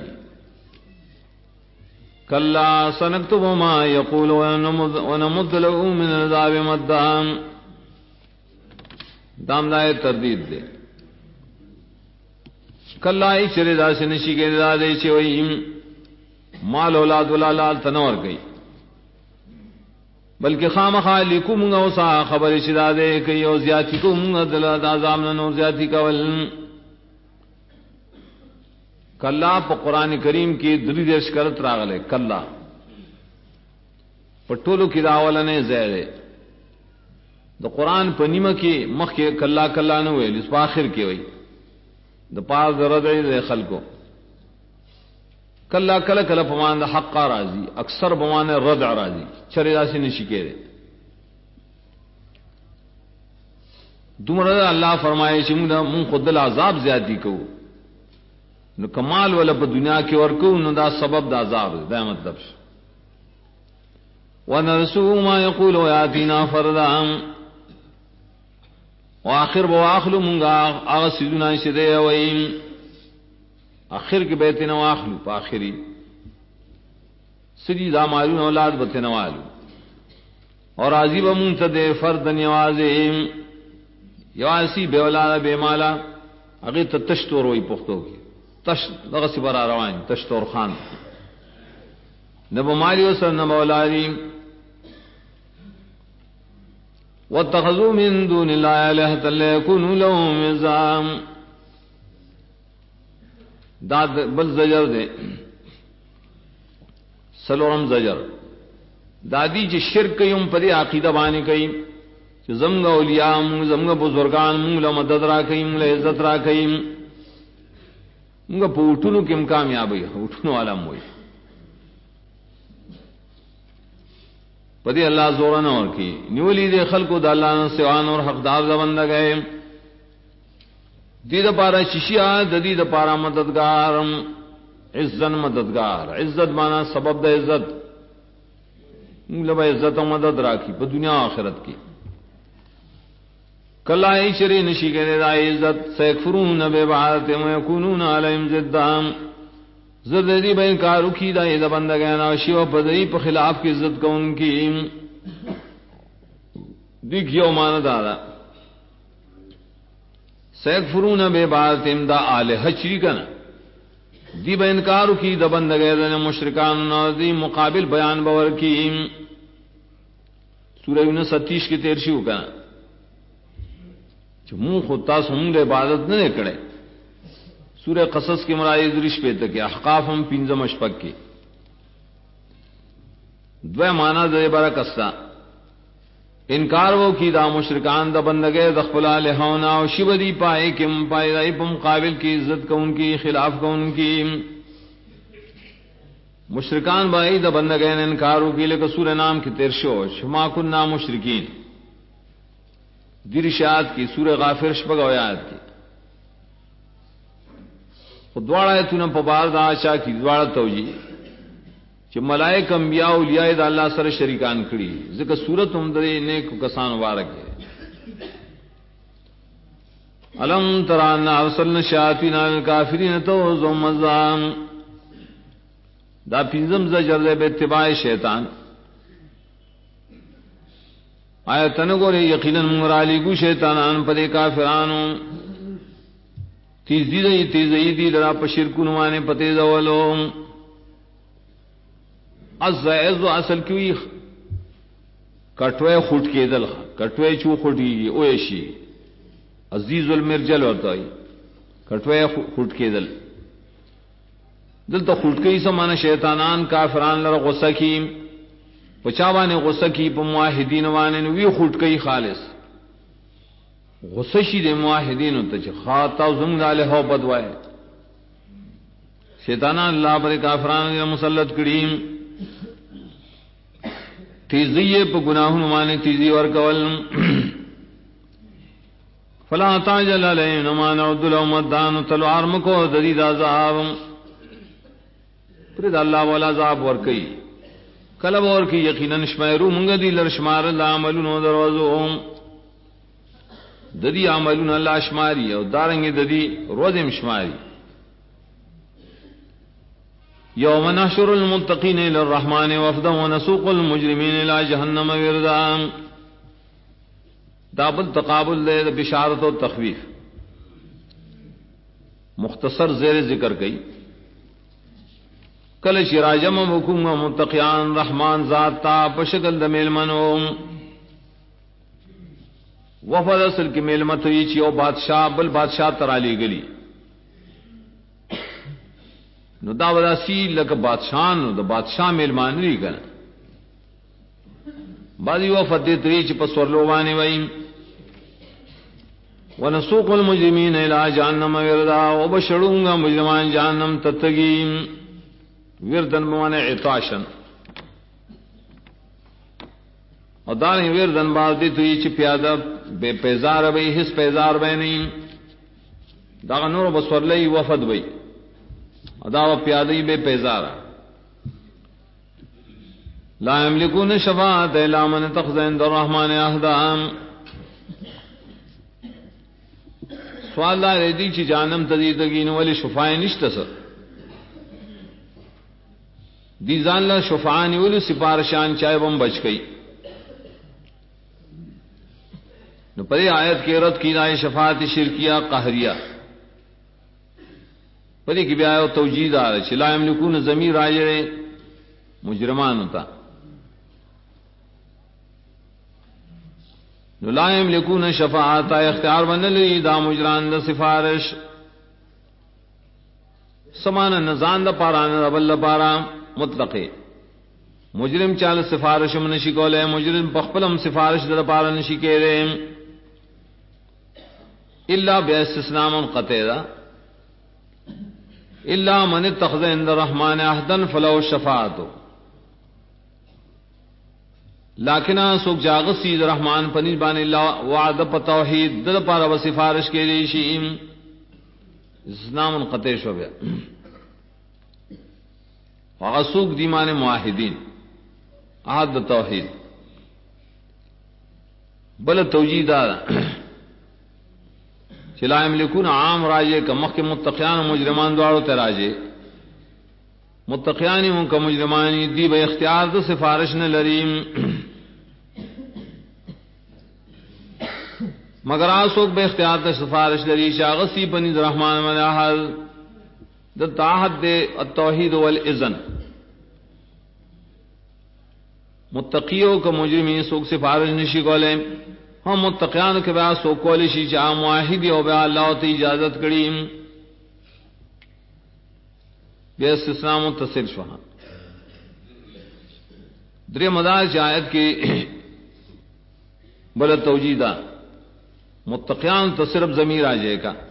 کلا سنکتب ما یقول ونمد له من العذاب مدا دام دائے تردید دے کلا ایک چرے دا سے نشی کے دا دے چھے وئی مال اولاد ولا لال تنور گئی بلکہ خام خالی کو منگا وسا خبر شدا دے کئی او زیادتی کو منگا دلا دا زامن نور زیادتی کول کلا پا قرآن کریم کی دری دیش کرت راغلے کلا پا ٹولو کی داولنے زیرے دا قرآن پا نیمہ کی مخ کے کلا کلا نوے لیس پا آخر کی وئی دا پاس دا ردعی دے خلکو کلا کلا کلا پمان دا حقا رازی اکثر پمان ردع رازی چرے دا سے نشی کے دے دمرد اللہ فرمائے چمدہ من خود دل عذاب زیادی کو نو کمال والا پا دنیا کی ورکو نو دا سبب دا عذاب دا مطلب وَنَرْسُوهُ مَا يَقُولُ وَيَاتِنَا فَرْدًا وآخر بواخلو منگا آغا سیدنا شدے ویم آخر کے بیتنا واخلو پا آخری سجی دا مالون اولاد بتنا والو اور عزیب منتدے فردن یوازیم یواسی بے اولادا بے مالا اگی تا تشتور وی پختو کی تشت برا روان تشتور خان نبو مالی وسر نبو اولادیم واتخذوا من دون الله آلهة ليكونوا لهم عزا داد بل زجر دے سلورم زجر دادی چی شرک یم پدی عقیدہ بانی کئی چی زمگا اولیاء مونگ زمگا بزرگان مونگ لمدد را کئی مونگ لعزت را کئی مونگا پا اٹھنو کم کامیابی اٹھنو والا موئی پدی اللہ زورا نور کی نیولی دے خلقو دا اللہ نسوان اور حقدار دا بندہ گئے دی دا پارا ششیا دا دی دا پارا مددگار عزن مددگار عزت مانا سبب دا عزت لبا عزت و مدد راکی پا دنیا آخرت کی کلا ایشری نشی کے دا عزت سیکفرون بے بعادت ویکونون علیم زدام زردی بین کارو کی دا یہ بندہ گینا شیو پدری پا خلاف کی عزت کو ان کی دیکھیو مانا دادا سیکفرون بے باتم دا آلہ شریکنا دی بین کارو کی دا بندہ گینا مشرکان دی مقابل بیان باور کی سورہ یونس 37 کی 13 کا منہ خود تاس ہم دے عبادت نہ کرے سورہ قصص کی مرائز رش پہ تک احقاف ہم پنجم اشپک کی دو مانا دے برا قصہ انکار وہ کی دا مشرکان دا بندگے دخلا لہونا و شبدی پائے کم پائے دائی پا مقابل کی عزت کا ان کی خلاف کا ان کی مشرکان بائی دا بندگے نے انکارو کی لکہ سورہ نام کی 13 شما کننا مشرکین درشات کی سورہ غافر شپږ آیات کی خدواړه ایتونه په بار دا چا کی دواړه توجیه چې ملائک انبیاء اولیاء د الله سره شریکان کړي ځکه صورت هم درې نیکو کسان وارکه الم تران ارسلنا الشیاطین علی الکافرین تعوذهم مزام دا پنځم زجر دی به اتباع شیطان آیتن ګورې یقینا مرالی ګو شیطانان په کافرانو تیزی دی لرا په شرکونو باندې پته زولو عز اصل کوي کټوي خټ کېدل کټوي چو خټي او شي عزیز المرجل ورته کټوي خټ کېدل دلته خټ کې سمانه شیطانان کافران لره غوسه کی پچا باندې غوسه کی په موحدین باندې وی خټ کې خالص غصه شي د موحدین ته چې خاطا زنګ له هو بدوای شیطانان الله پر کافرانو مسلط کړي تیزیه په گناهونو باندې تیزی ورکول فلا تعجل علینا ما نعد لهم الدان تلوار مکو ذی عذاب پر الله ولا عذاب ورکی کله ورکی یقینا شمایرو مونږ دی لرشمار العملونو دروازو ددی عملون اللہ شماری اور دارنگ ددی روزم شماری یوم نحشر المتقین الى الرحمن وفدا ونسوق المجرمین الى جہنم وردا دابل تقابل دے بشارت و تخویف مختصر زیر ذکر گئی کل شراجم حکم متقیان رحمان ذات تا پشکل دمیل منوم وفد اصل کی میل مت ہوئی چی او بادشاہ بل بادشاہ ترالی گلی نو دا ودا سی لک بادشاہ نو دا بادشاہ میل مان لی کنا بعضی وفد دی تری چی پس ورلوانی ویم ونسوق المجرمین الى جہنم وردا وبشرونگا مجرمان جہنم تتگیم وردن بمانے عطاشن اور داریں وردن باز دی تری چی پیادہ بے پیزار بھئی حس پیزار بے نہیں داغ نور بسور لئی وفد بھئی ادا و پیادی بے پیزار لا یملکون شفاعت الا من اتخذ عند الرحمن عہدا سوال دا ردی چی جانم تدیدگین ولی شفاعی نشتا سر دی زان لا شفاعانی ولی سپارشان چاہے بم بچ گئی نو پدی آیت کی رد کی نائے شفاعت شرکیہ قہریہ پدی کی بیایو توجید آ رہے لا یملکون ضمیر آئے مجرمان ہوتا نو لا یملکون شفاعت اختیار بن لی دا مجران دا سفارش سمان نزان دا پاران دا بل پارا مطلقے مجرم چال سفارش من نشی کولے مجرم پخپلم سفارش دا پارا نشی کہے الا باستثناء منقطع الا من اتخذ عند الرحمن عهدا فلو الشفاعت لیکن سوک جاغسی رحمان پنی بان اللہ وعد توحید در پارا و سفارش کے لیے شیم استثناء منقطع شو گیا وغسوک دیمان معاہدین عہد توحید بل توجید چلا یملکون عام راجے کا مخ کے متقیان و مجرمان دوارو تے راجے متقیانی من کا مجرمانی دی بے اختیار تو سفارش نہ لریم مگر آسوک بے اختیار تو سفارش لری شاغسی بنی رحمان ملاحل دا تاحد دے التوحید والاذن متقیوں کا مجرمین سوک سفارش نشی کولے ہم متقیان کے بعد سو کولیشی چاہ معاہدی ہو بیا اللہ تی اجازت کریم بے استثناء متصل شوہاں در مدار آیت کی بل توجیدہ متقیان تو صرف ضمیر آ جائے گا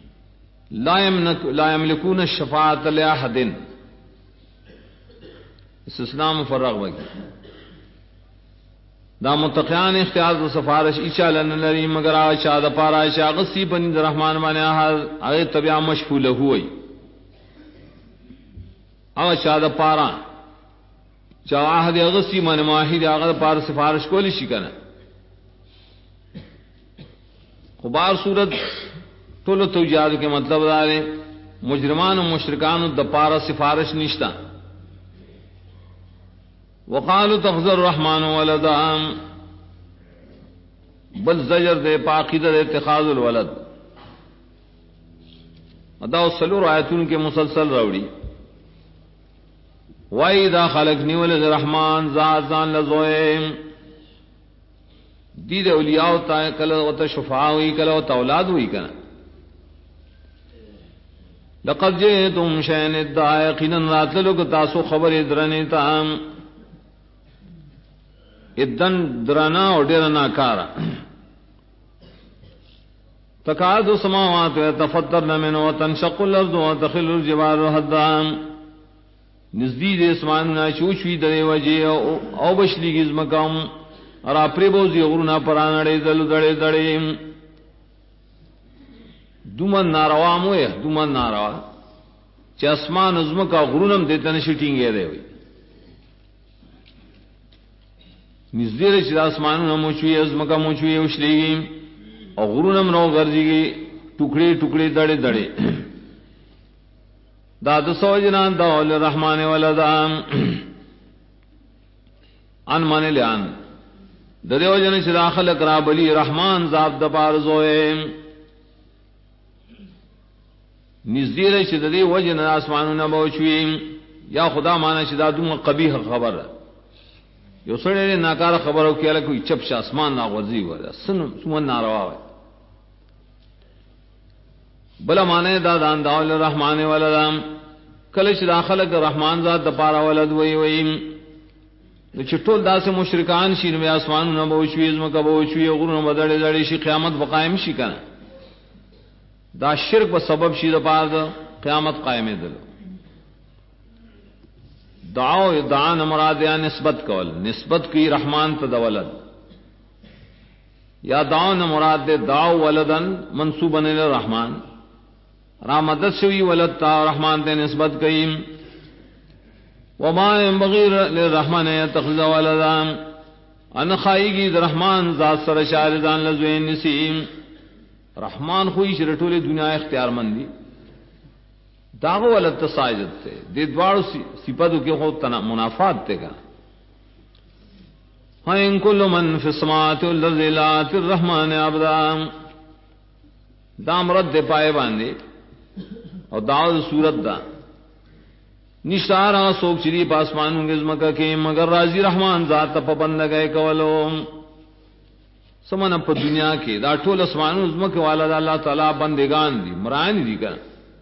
لا یملکون الشفاعت لاحد استثناء مفرغ وگی دا متقیان اختیار دا سفارش ایچا لن لری مگر آشا دا پارا آشا غصی پنی دا رحمان مانے آغی طبیع مشفول ہوئی آشا دا پارا چا آہد غصی مانے ماہی دا آغا دا پارا سفارش کولی شکن خبار صورت طول توجیاد کے مطلب دارے مجرمان و مشرکان دا پارا سفارش نشتا وقالوا تخذ الرحمن ولدا بل زجر دے پاقید دے اتخاذ الولد ادا سلور آیتون کے مسلسل روڑی وَإِذَا خَلَقْنِي وَلَدَ الرَّحْمَنِ ذَاتًا لَزُوَيْمْ دید اولیاء کلا و شفاء ہوئی کلا و اولاد ہوئی کنا لقد جئتم شيئا إدا یقینا راتلو کو تاسو خبر ادرنی تام ادن درنا اور ڈرنا کارا تکاد السماوات يتفطرن منه وتنشق الارض وتخر الجبال هدا نزدید اسمان چوچوی درے وجے او بشلی گزمکم اور اپری بوزی غرونا پرانڑے دل دڑے دڑے دومن ناروا موے دومن ناروا چ اسمان ازمکا غرونم دیتن شٹینگے دے ہوئی نزدیر چ اسمان موچوی ازمکا موچوی وشلیگی اور غرونم نو گرجیگی ٹکڑے ٹکڑے دڑے دڑے داد سوجنان دول الرحمن ولدان ان من لیان دریو جن چدا خلق را بلی رحمان ذات دپار زوئے نزدیر چدی وجن آسمان نبوچوی یا خدا مانا چدا دوم قبیح خبر یو سڑے نے ناکار خبروں کیا کوئی چپش آسمان ناغوزی ہوا سمن ناروا ہے بلا مانے دادان داول الرحمن ولدام کلش داخلك رحمان ذات دپارا ولد وی وی چٹول دا سے مشرکان شین میں آسمان نہ بوچوی ازم کا بوچوی غرون بدڑے دڑے شی قیامت بقائم شی کنا دا شرک و سبب شی دپار دا قیامت قائم دل دعو دعان مراد یا نسبت کول نسبت کی رحمان تا ولد یا دعون مراد دے دعو ولدن منصوبا الی رحمان رامدت شوی ولد تا رحمان تے نسبت کئیم وما ينبغي للرحمن يتخذ ولدا ان خائگی رحمان ذات سر شارزان لزوین نسیم رحمان خوئی شرطول دنیا اختیار مندی داغو ولد تساجد تے دے دوارو سپدو کے خود منافات تے گا وَإِن كُلُّ مَن فِي السَّمَاوَاتِ وَالْأَرْضِ إِلَّا آتِي الرَّحْمَنِ عَبْدًا دام رد دے پائے باندے اور دعوت صورت دا نشتارا سوک چری پاسمانوں کے زمکہ کے مگر راضی رحمان ذات پا بند گئے کولو سمن پا دنیا کے دا ٹول اسمانوں زمکہ والا دا اللہ تعالیٰ بندگان دی مرائن دی کنا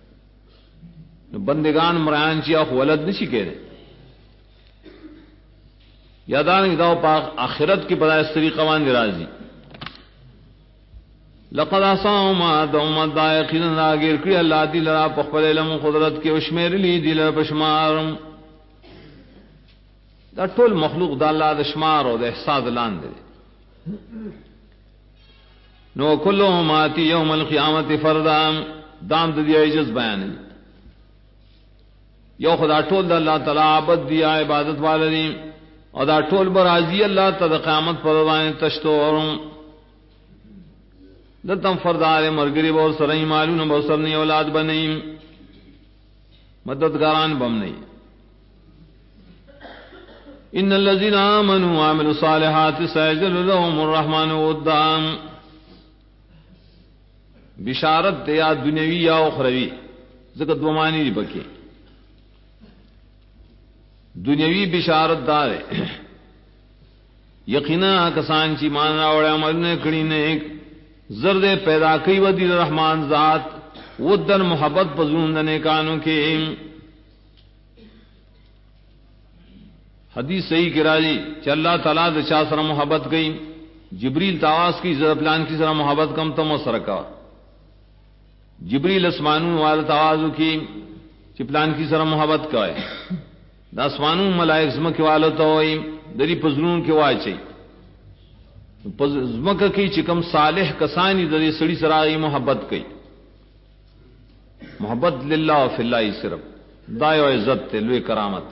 بندگان مرائن چیا ولد نشی کہہ رہے یادان داو پاک آخرت کی پدا اس طریقہ وان راضی لقد عصاهم ما دوم دائقین راگیر کری اللہ دی لرا پخبر علم قدرت کے اشمیر لی دی لرا پشمار دا طول مخلوق دا اللہ دا شمار و دا احساد لان دے نو کلهم آتی یوم القیامت فردا دام دی عجز بیان یو خدا طول دا اللہ تعالی عبد دیا عبادت والدی اور دا طول برازی اللہ تا دا قیامت پردائن تشتورم دتم فردار مرگری بہت سرئی معلوم بہت سر نہیں اولاد بنئی مددگاران بم نہیں ان الذين امنوا وعملوا الصالحات سيجعل لهم الرحمن ودا بشارت یا دنیوی یا اخروی ذکر دو معنی دی بکی دنیوی بشارت دار یقینا کسان چی مان راوڑے عمل نے کڑی نیک زرد پیدا کی ودی رحمان ذات ودن محبت پزون دنے کانوں کے حدیث صحیح کرا جی کہ اللہ تعالیٰ دے چا سر محبت گئی جبریل تاواز کی زر پلان کی سر محبت کم تم و سرکا جبریل اسمانون والا تاوازو کی چپلان کی سر محبت کا ہے دا اسمانون ملائک زمک والا تو ہوئی دری پزرون کے وائی چاہیے زمکہ کی چکم صالح کسانی در سڑی سرائی محبت کی محبت للہ و فی اللہ صرف دایو عزت تے لوی کرامت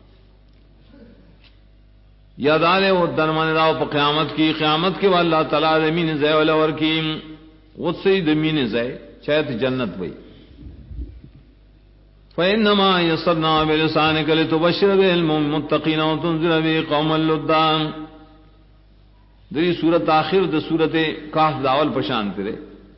یادانے وہ درمان راو پا قیامت کی واللہ تعالیٰ دمین زی والور کی غصی دمین زی چاہت جنت بھئی فَإِنَّمَا يَسَّرْنَا بِلِسَانِكَ لِتُبَشِّرَ بِهِ الْمُتَّقِينَ وَتُنذِرَ بِهِ قَوْمًا لُدًّا دری صورت آخر د صورت کاف داول پشان تیرے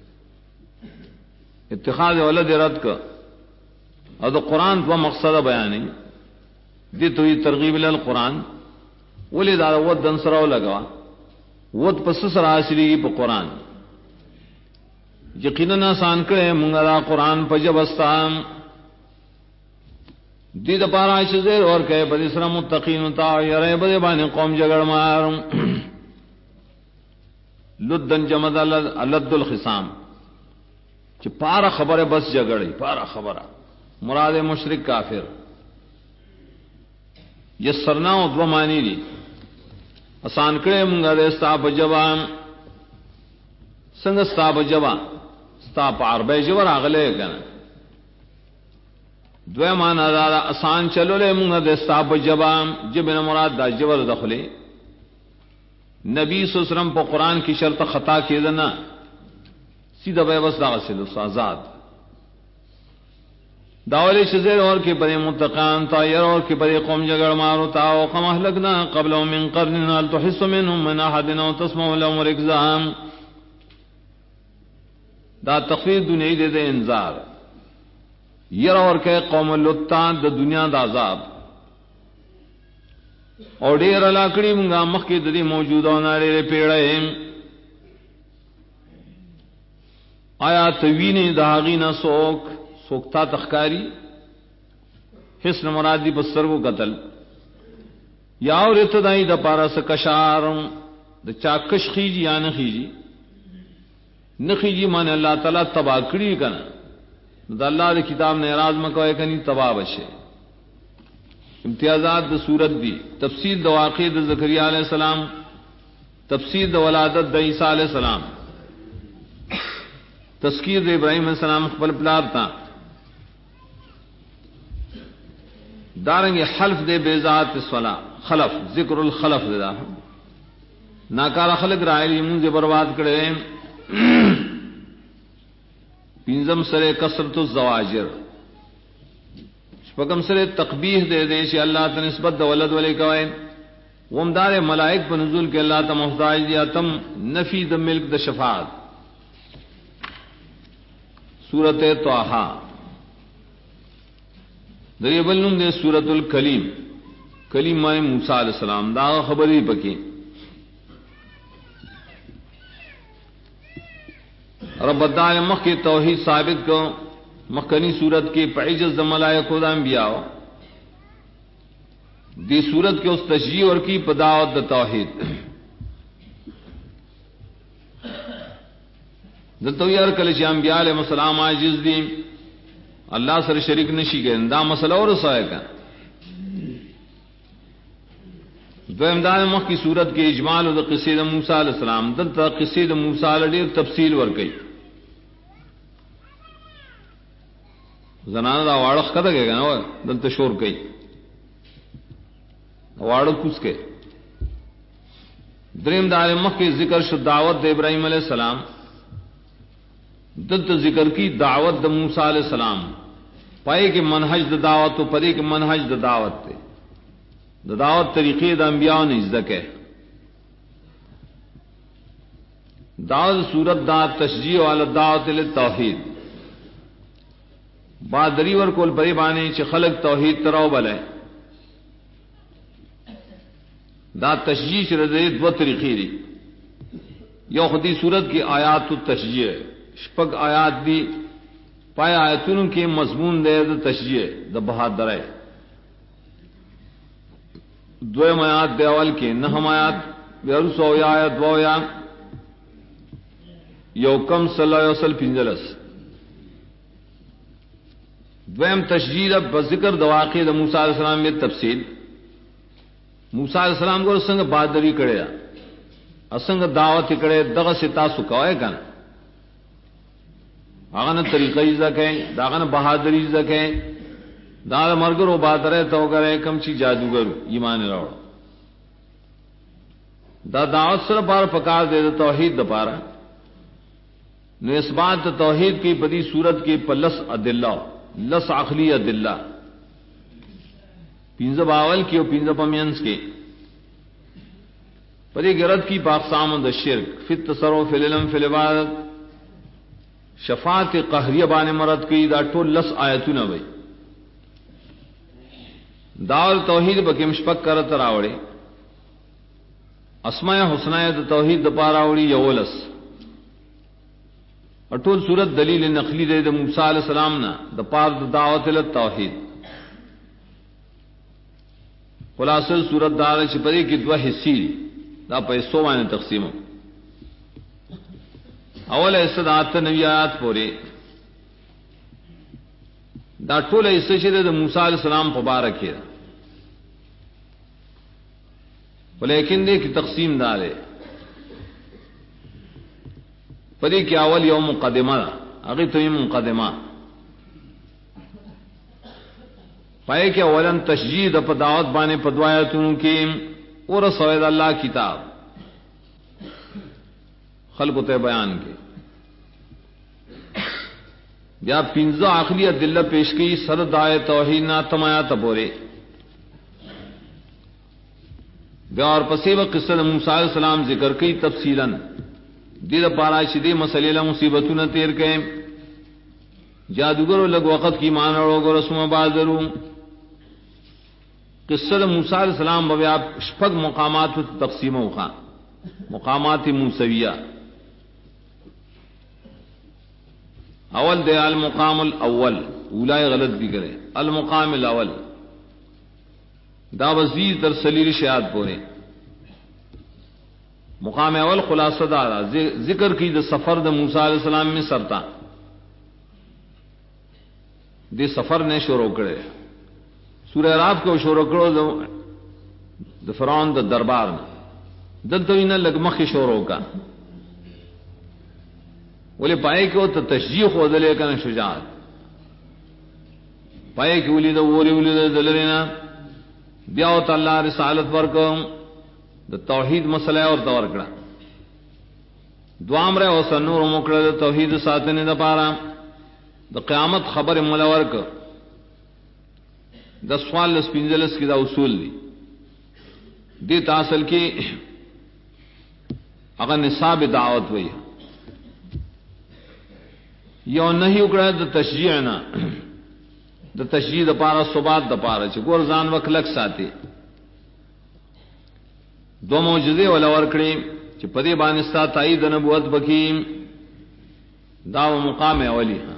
اتخاذ ولد رد کا اور تو قرآن و مقصد بیانی دی تو یہ ترغیب القرآن ولی دار ود دن سراو لگا ود پس سراسری پا قرآن یقیناً آسان کرے منگا دا قرآن پا جبستان دی دا پارا شزیر اور کہے بدی سر متقین تا یرے بدی بانی قوم جگڑ مار لدن جمد لد الخصام چی پارا خبر بس جگڑی پارا خبر مراد مشرک کافر یسرنا دو معنی دی آسان کرے منگا دے ستاپ جوان سنگ ستاپ جوان ستاپ عربی جوان آگلے کنا دو معنی دارا آسان چلو لے منگا دے ستاپ جوان جبن مراد دا جور دخلی نبی صلی اللہ علیہ وسلم پا قرآن کی شرط خطا کی دنا سیدھا بے بس داغ سے دوست آزاد داولی شزیر اور کی پری متقان طائر اور کی پری قوم جگڑ مارو تاو قم احلقنا قبلهم من قرننا تحس منهم من احدنا وتسمع لهم رکزام دا تخفیف دنیا دے دے انذار یر اور کہ قوم لطان دا دنیا دا عذاب اور دیر علاقڑی منگا مخ کی دری موجود ہونا رے پیڑے آیا توین داغین سوکتا تخکاری حسن مرادی بسر کو قتل یا اور ابتدائی دا پارا سکشار دا چاکش خیجی یا نخیجی نخیجی مانے اللہ تعالیٰ تباہ کری کنا دا اللہ دا کتاب نے اراز مکوئے کنی تباہ بشے امتیازات دا صورت دی تفسیر دا واقع دا زکریہ علیہ السلام تفسیر دا ولادت دا عیسیٰ علیہ السلام تذکیر دا ابراہیم علیہ السلام خپل پلار تا دارنگ حلف دے بیزات صلاح خلف ذکر الخلف دا ناکارا خلق رائلی منز برباد کرے پینزم سرے کثرت الزواجر شپکم سرے تقبیح دے دے شی اللہ تا نسبت دا ولد ولی کوئے ومدار ملائک پر نزول کے اللہ تا محتاج دیا تم نفی دا ملک دا شفاعت سورت طٰہٰ دریبل نم دے سورت الکلیم کلیم مانے موسیٰ علیہ السلام دا خبری پکی رب دار مخ کی توحید ثابت کو مخکنی صورت کی پعجز ملائک خدا انبیاء دی صورت کے اس تشجیع اور کی پداوت دا توحید دلتو یار کلچ انبیاء علیہ السلام عاجز دی اللہ سر شریک نشی گئے دا مسئلہ اور سائے کا دو امداد مخ کی صورت کے اجمال دا قصید موسیٰ علیہ السلام دلتا قصید موسیٰ علیہ دیر تفصیل ورکی زنانہ دا واڑخ کتا گئے گا نا دلتا شور کئی واڑخ کس کے دریم دار مخ کی ذکر شد دعوت دا ابراہیم علیہ السلام دلتا ذکر کی دعوت دا موسیٰ علیہ السلام پائے کہ منہج دا دعوت تو پدے کہ منہج دا دعوت تے دا دعوت طریقے دا انبیاء نے ذکر ہے دعوت صورت دا تشجیع والا دعوت للتوحید با دریور کول بری بانے چھ خلق توحید تراو بلے دا تشجیع رضی دو طریقی دی یو خودی صورت کی آیات التشجیع شپک آیات دی پائے آیتون کے مضمون دے دا تشجیع دا بہادر ہے دویم آیات دے اول کے نہم آیات بیارسو یا آیت دو یا یو کم صلی اللہ علیہ وسلم پنجلس دویم تشجیع بذکر دواقع دا موسیٰ علیہ السلام میں تفصیل موسیٰ علیہ السلام کو سنگ بہادری کرے اسنگ دعوت کڑے دغه ستا سکوای کنه هغه نه طریقې زکه داغه نه بہادری زکه دا مرګرو بادره تو کرے کم چی جادوگر ایمان راوړ دا دعوت سره بار پکار دے توحید د پارا نو اس بات توحید کی پدی صورت کی پلس ادلہ لس عقلی ادلہ پینځه باول کی او پینځه پمینس کی پدی گرد کی باقسام د شرک فی التصرف فی العلم فی العبادت شفاعت قہریہ باندې مراد کی دا ټول لس آیتونه وای دار توحید بکم شپک کرت راوڑے اسماء حسنہ د توحید د پارا وڑی یولس اٹول صورت دلیل نقلی دے د موسی علیہ السلام نا د پار د دعوت ال توحید خلاصہ صورت دار چپری کی دو حصے دا پیسوں باندې تقسیم اول استدعات نبیات پورے دا ټول ایسه چې د موسی علیہ السلام مبارک ہے ولیکن دې کی تقسیم دار ہے پدې کې اول یو مقدمه هغه ته مقدمه پای کې اولن تشجید په دعوت باندې پدوایتونو کې اور سوید الله کتاب خلق ته بیان کې بیا پنځه عقلی ادله پیش کی سر دای توحید نا تمایا تبورے بیا اور پسې و قصه موسی علیہ السلام ذکر کی تفصیلا دې لپاره چې دې مسلې له مصیبتونو تیر کړي جادوګرو لګ وخت کی مان اورو رسوم بازرو قصه موسی علیہ السلام بیا شپږ مقامات تقسیمو خان مقامات موسویہ اول دے المقام الاول اولائے غلط بھی کرے المقام الاول دا وزیر در سلیر شیعات پورے مقام اول خلاصہ دارا ذکر کی دا سفر دا موسیٰ علیہ السلام میں سرتا دے سفر نے شروع کرے سورہ رات کو شروع کرو دا فرعون دا دربار نے دلتوینہ لگمخ شروع کا بولے پائے کہ وہ تو تشجیح ہو دلے کا شجاعت پائے کہ ولی دا وری ولی دا دلرینا بیاوت اللہ رسالت ورکم دا توحید مسئلہ اور تورکڑا دوام رہے وسا نور مکڑا دا توحید ساتنے دا پارا دا قیامت خبر ملورک دا سوال لس پنجلس کی دا اصول دی دی تاصل کی اگر نصاب دعوت ہوئی یو نہیں اکڑا دا تشجیع نا دا تشجیع دا پارا صبات دا پارا چھ گور زان وقت لگ ساتے دو موجزے والا ورکڑی چھ پدی بانستا تائید نبوت بکیم دا و مقام اولی ہاں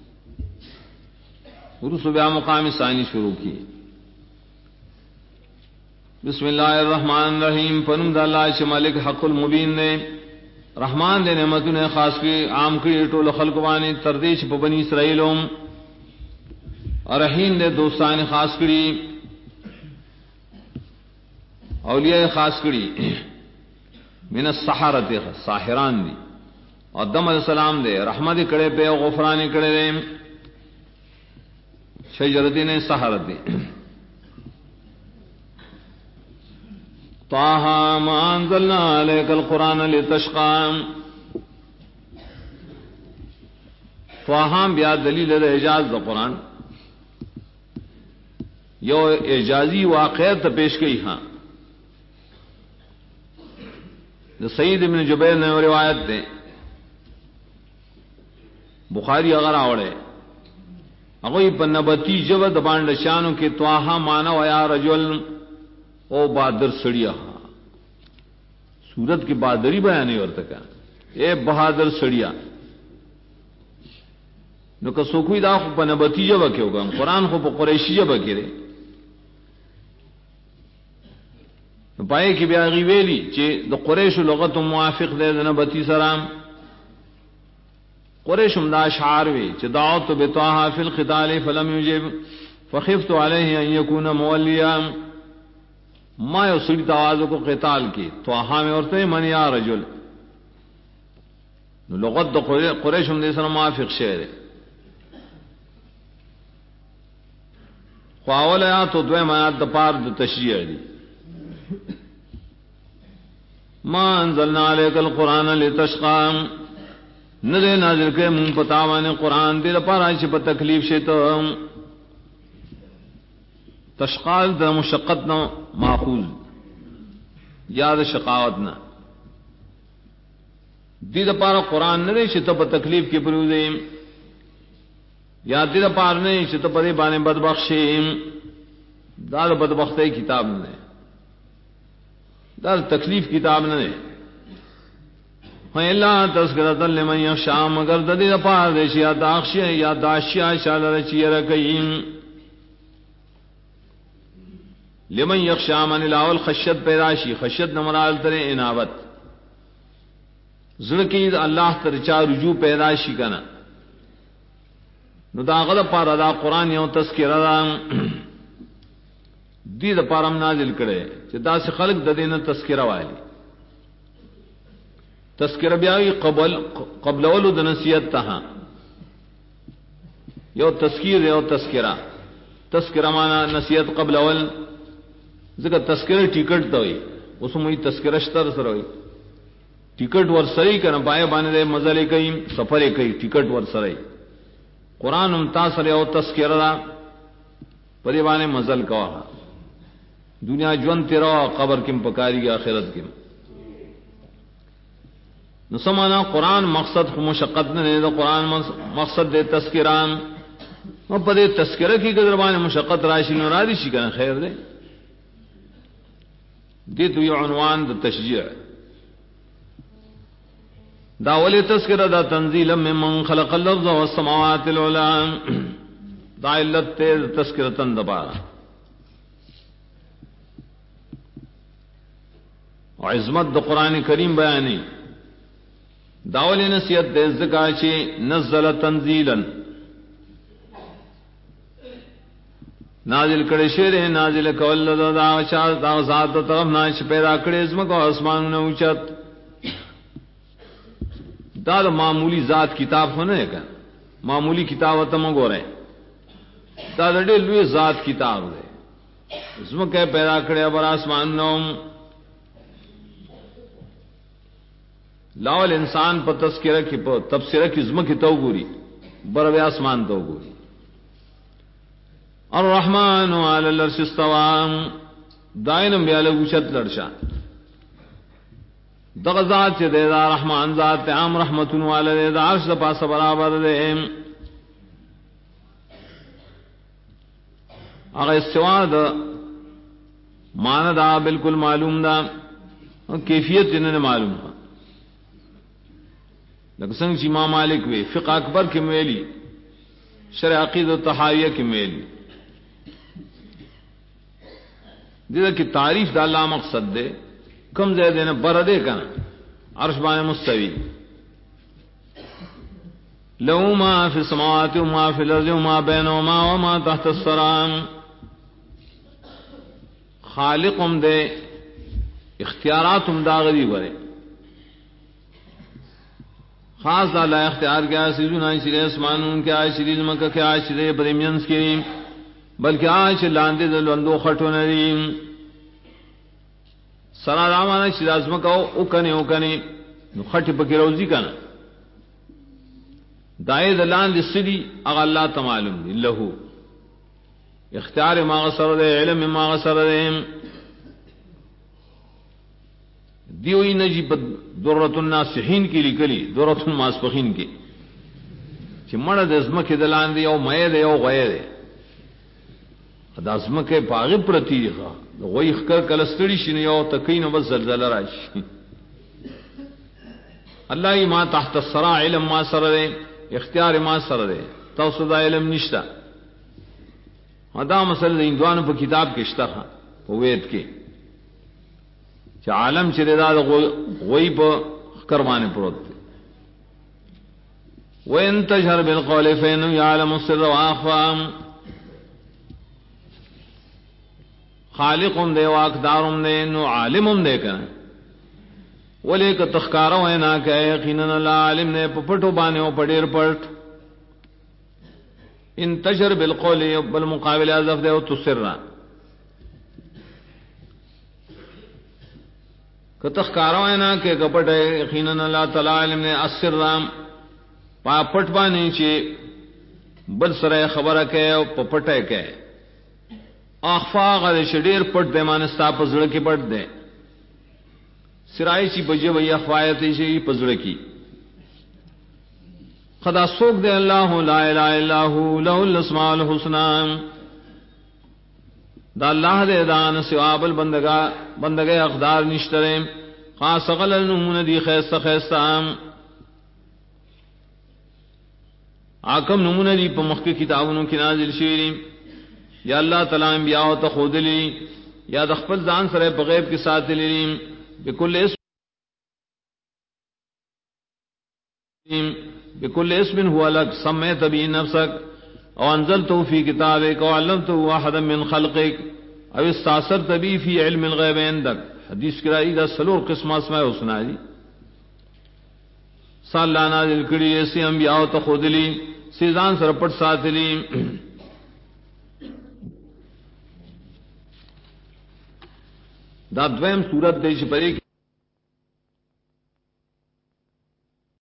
رسو بیا مقام ثانی شروع کی بسم اللہ الرحمن الرحیم پنم دا اللہ چھ مالک حق المبین نے رحمان دے نعمتوں نے خاص کی عام کی ٹول خلق وانی تردیش پا بنی اسرائیلوں اور رحیم نے دوستان خاص کری اولیاء خاص کری من السحرت ساحران دی اور دم علیہ السلام دے رحمت کڑے پہ غفرانی کڑے دے شجرتی نے سحرت دی طه ما انزلنا عليك القرآن لتشقى طه بیا دلیل د اعجاز د قرآن یو اعجازی واقعیت پیش کی ہاں سعید ابن جبیر نے روایت دے بخاری اگر آوڑے اگوی پنبتی جب دبانڈ شانو کے طه مانا ویا رجل او بہادر سڑیا سورت کی بہادری بیان نہیں ورتا کا اے بہادر سڑیا نو کہ سو کوئی دا خو پا نبتی جبا کیوں گا قرآن خو پا قریشی جبا کرے نو پائے کی بیاغی ویلی چے دا قریش لغت موافق دے دا نبتی سرام قریشم دا شعار وی چے دعوت بطاہا فی القتال فلم یجب فخفت علیہ ان یکون مولیا ما یو سړي ته आवाज کو قتال کی تو ها میں ورته من یا رجل نو لغت د قریش هم دې سره موافق شه خو اول آیات او دویم آیات د پار د تشریع دی ما انزلنا علیک القرآن لتشقى نزل نازل کړه مون پتاوانه قرآن دې لپاره چې په تکلیف شي ته تشقال د مشقت نو ماخوذ یاد شقاوت نه دې لپاره قرآن نه شي ته په تکلیف کې پروزې یا دې لپاره نه شي ته په باندې بدبخت شي دا د بدبختۍ کتاب نه دا تکلیف کتاب نه الا تذکرۃ لمن یخشى مگر د دې لپاره دې شي داخشی یا داشیا شاله چیرې کین لمن یخشى من الاول خشیت پیدا شي خشیت نمرال تر انابت زړه کې الله تر چا رجوع پیدا شي کنه نو دا غل پاره دا قران یو تذکرہ دا دې لپاره نازل کړي چې دا څه خلق د دې نه تذکرہ وایي تذکرہ بیاوی قبل اولو د نصیحت ته یو تذکیر یو تذکرہ تذکرہ معنی نصیحت قبل اول ځکه تذکرہ ټیکټ ته وي اوس موږ تذکرہ شتر سره وي ټیکټ ور سره کنه پای باندې مزل کوي سفر کوي ټیکټ ور سره قرآن هم تاسو یو تذکرہ دا پرې باندې مزل کوا دنیا ژوند تیرا قبر کې پکاري آخرت کې نو سمانا قرآن مقصد خو مشقت نه دی قرآن مقصد دے تذکران او په دې تذکرہ کې ګذر باندې مشقت راشي نو را دي شي کنه خیر دی دې تو یو عنوان د تشجیع دا ولې تذکرہ دا تنزیلا ممن خلق الارض والسماوات العلى دا علت تذکرتن دبارا او عظمت د قران کریم بیانی داولی نصیحت دے زکا چی نزل تنزیلا نازل کڑے شیر نازل کول دا ذات طرف ناش پیدا کڑے ازمک و اسمان نوچت دا معمولی ذات کتاب ہونے کا معمولی کتاب تم گو رہے دا ڈے لوی ذات کتاب دے ازمک پیدا کڑے ابر آسمان نوم لاول انسان پر تذکرہ کی تبصرہ کی زمہ کی تو گوری بر آسمان تو گوری الرحمن علی العرش استوى دائنم بیال گوشت لرشا دغزات چه دے دا رحمان ذات عام رحمتن والا دے دا عرش دا پاس برابر دے اگر استوا دا مانا دا بالکل معلوم دا کیفیت جنہنے معلوم دا لکه څنګه چې امام مالک وی فقہ اکبر کې ویلي شرع عقیدہ طحاویہ کې ویلي دغه کې تعریف د الله مقصد ده کم ځای ده نه بر ده کنه عرش باندې مستوی لو ما فی السماوات و ما فی الارض و ما بینهما و ما تحت الثرى خالقم ده اختیاراتم داغلی وره خاص اللہ اختیار کیا سیزون آئیشر اسمانون کیا آئیشر مکہ کیا آئیشر پریمینس کی بلکہ آئیشر لاندے دلوندو خٹو ندیم سرا دامانا شراز مکہ اوکنے خٹ پکی روزی کنا دائے دلاندے صدی اغا اللہ تمالم دی لہو اختیار ما غصر دے علم ما غصر دے دیوئی نجی پا دررت الناسحین کی لکلی دررت الماسپخین کی چی مرد ازمک دلان دی او مئے دی او غیے دی دا ازمک پاغی پرتی دی خواہ غوی خکر کلستڑی شنی او تکین بس زلزل راشی اللہ ما تحت السراء علم ما سر دے اختیار ما سر دے توسط علم نشتا دا مسئلہ دا اندوانو پا کتاب کشتا خواہ پا وید کے چا عالم چرے دا غوی پا کروانے پروت دے وَإِن تَجْهَرْ بِالْقَوْلِ فَإِنَّهُ يَعْلَمُ السِّرَّ وَأَخْفَى خالقم دے واقدارم دے نو عالمم دے کنا ولے کہ تخکارو ہے نا کہ یقینا اللہ عالم نے پپٹو بانے او پڑیر پٹ انتشر بالقول بالمقابل اضف دے او تسرا کہ تخکارو ہے نا کہ کپٹ ہے یقینا اللہ تعالی عالم نے اسرام پا پٹ بانے چی بل سرے خبر کہ او پپٹ ہے کہ اخفا غد شدیر پٹ دے مانستا پزڑ کی پٹ دے سرائی چی بجے وی اخوایتی چی پزڑ کی خدا سوک دے اللہ لا الہ الا ہو لہ الاسماء الحسنى دا اللہ دے دان سواب بندگے اقدار نشترے خاص غل نمون دی خیست خیستام آکم نمون دی پا مخی کتابونو کی نازل شیریم یا اللہ تعالی انبیاء و تخودلی یا دخپل زان سرے بغیب کی ساتھ لیم بكل اسم هو لك سميت به نفسك او انزلته في كتابك او علمته واحدا من خلقك او استاثرت به في علم الغيب عندك حدیث کرائی دا سلور قسم اسماء حسنا جی صلی اللہ نازل کری ایسی انبیاء و تخودلی سیزان سر پٹ ساتلی دا دویم صورت دے چھ پری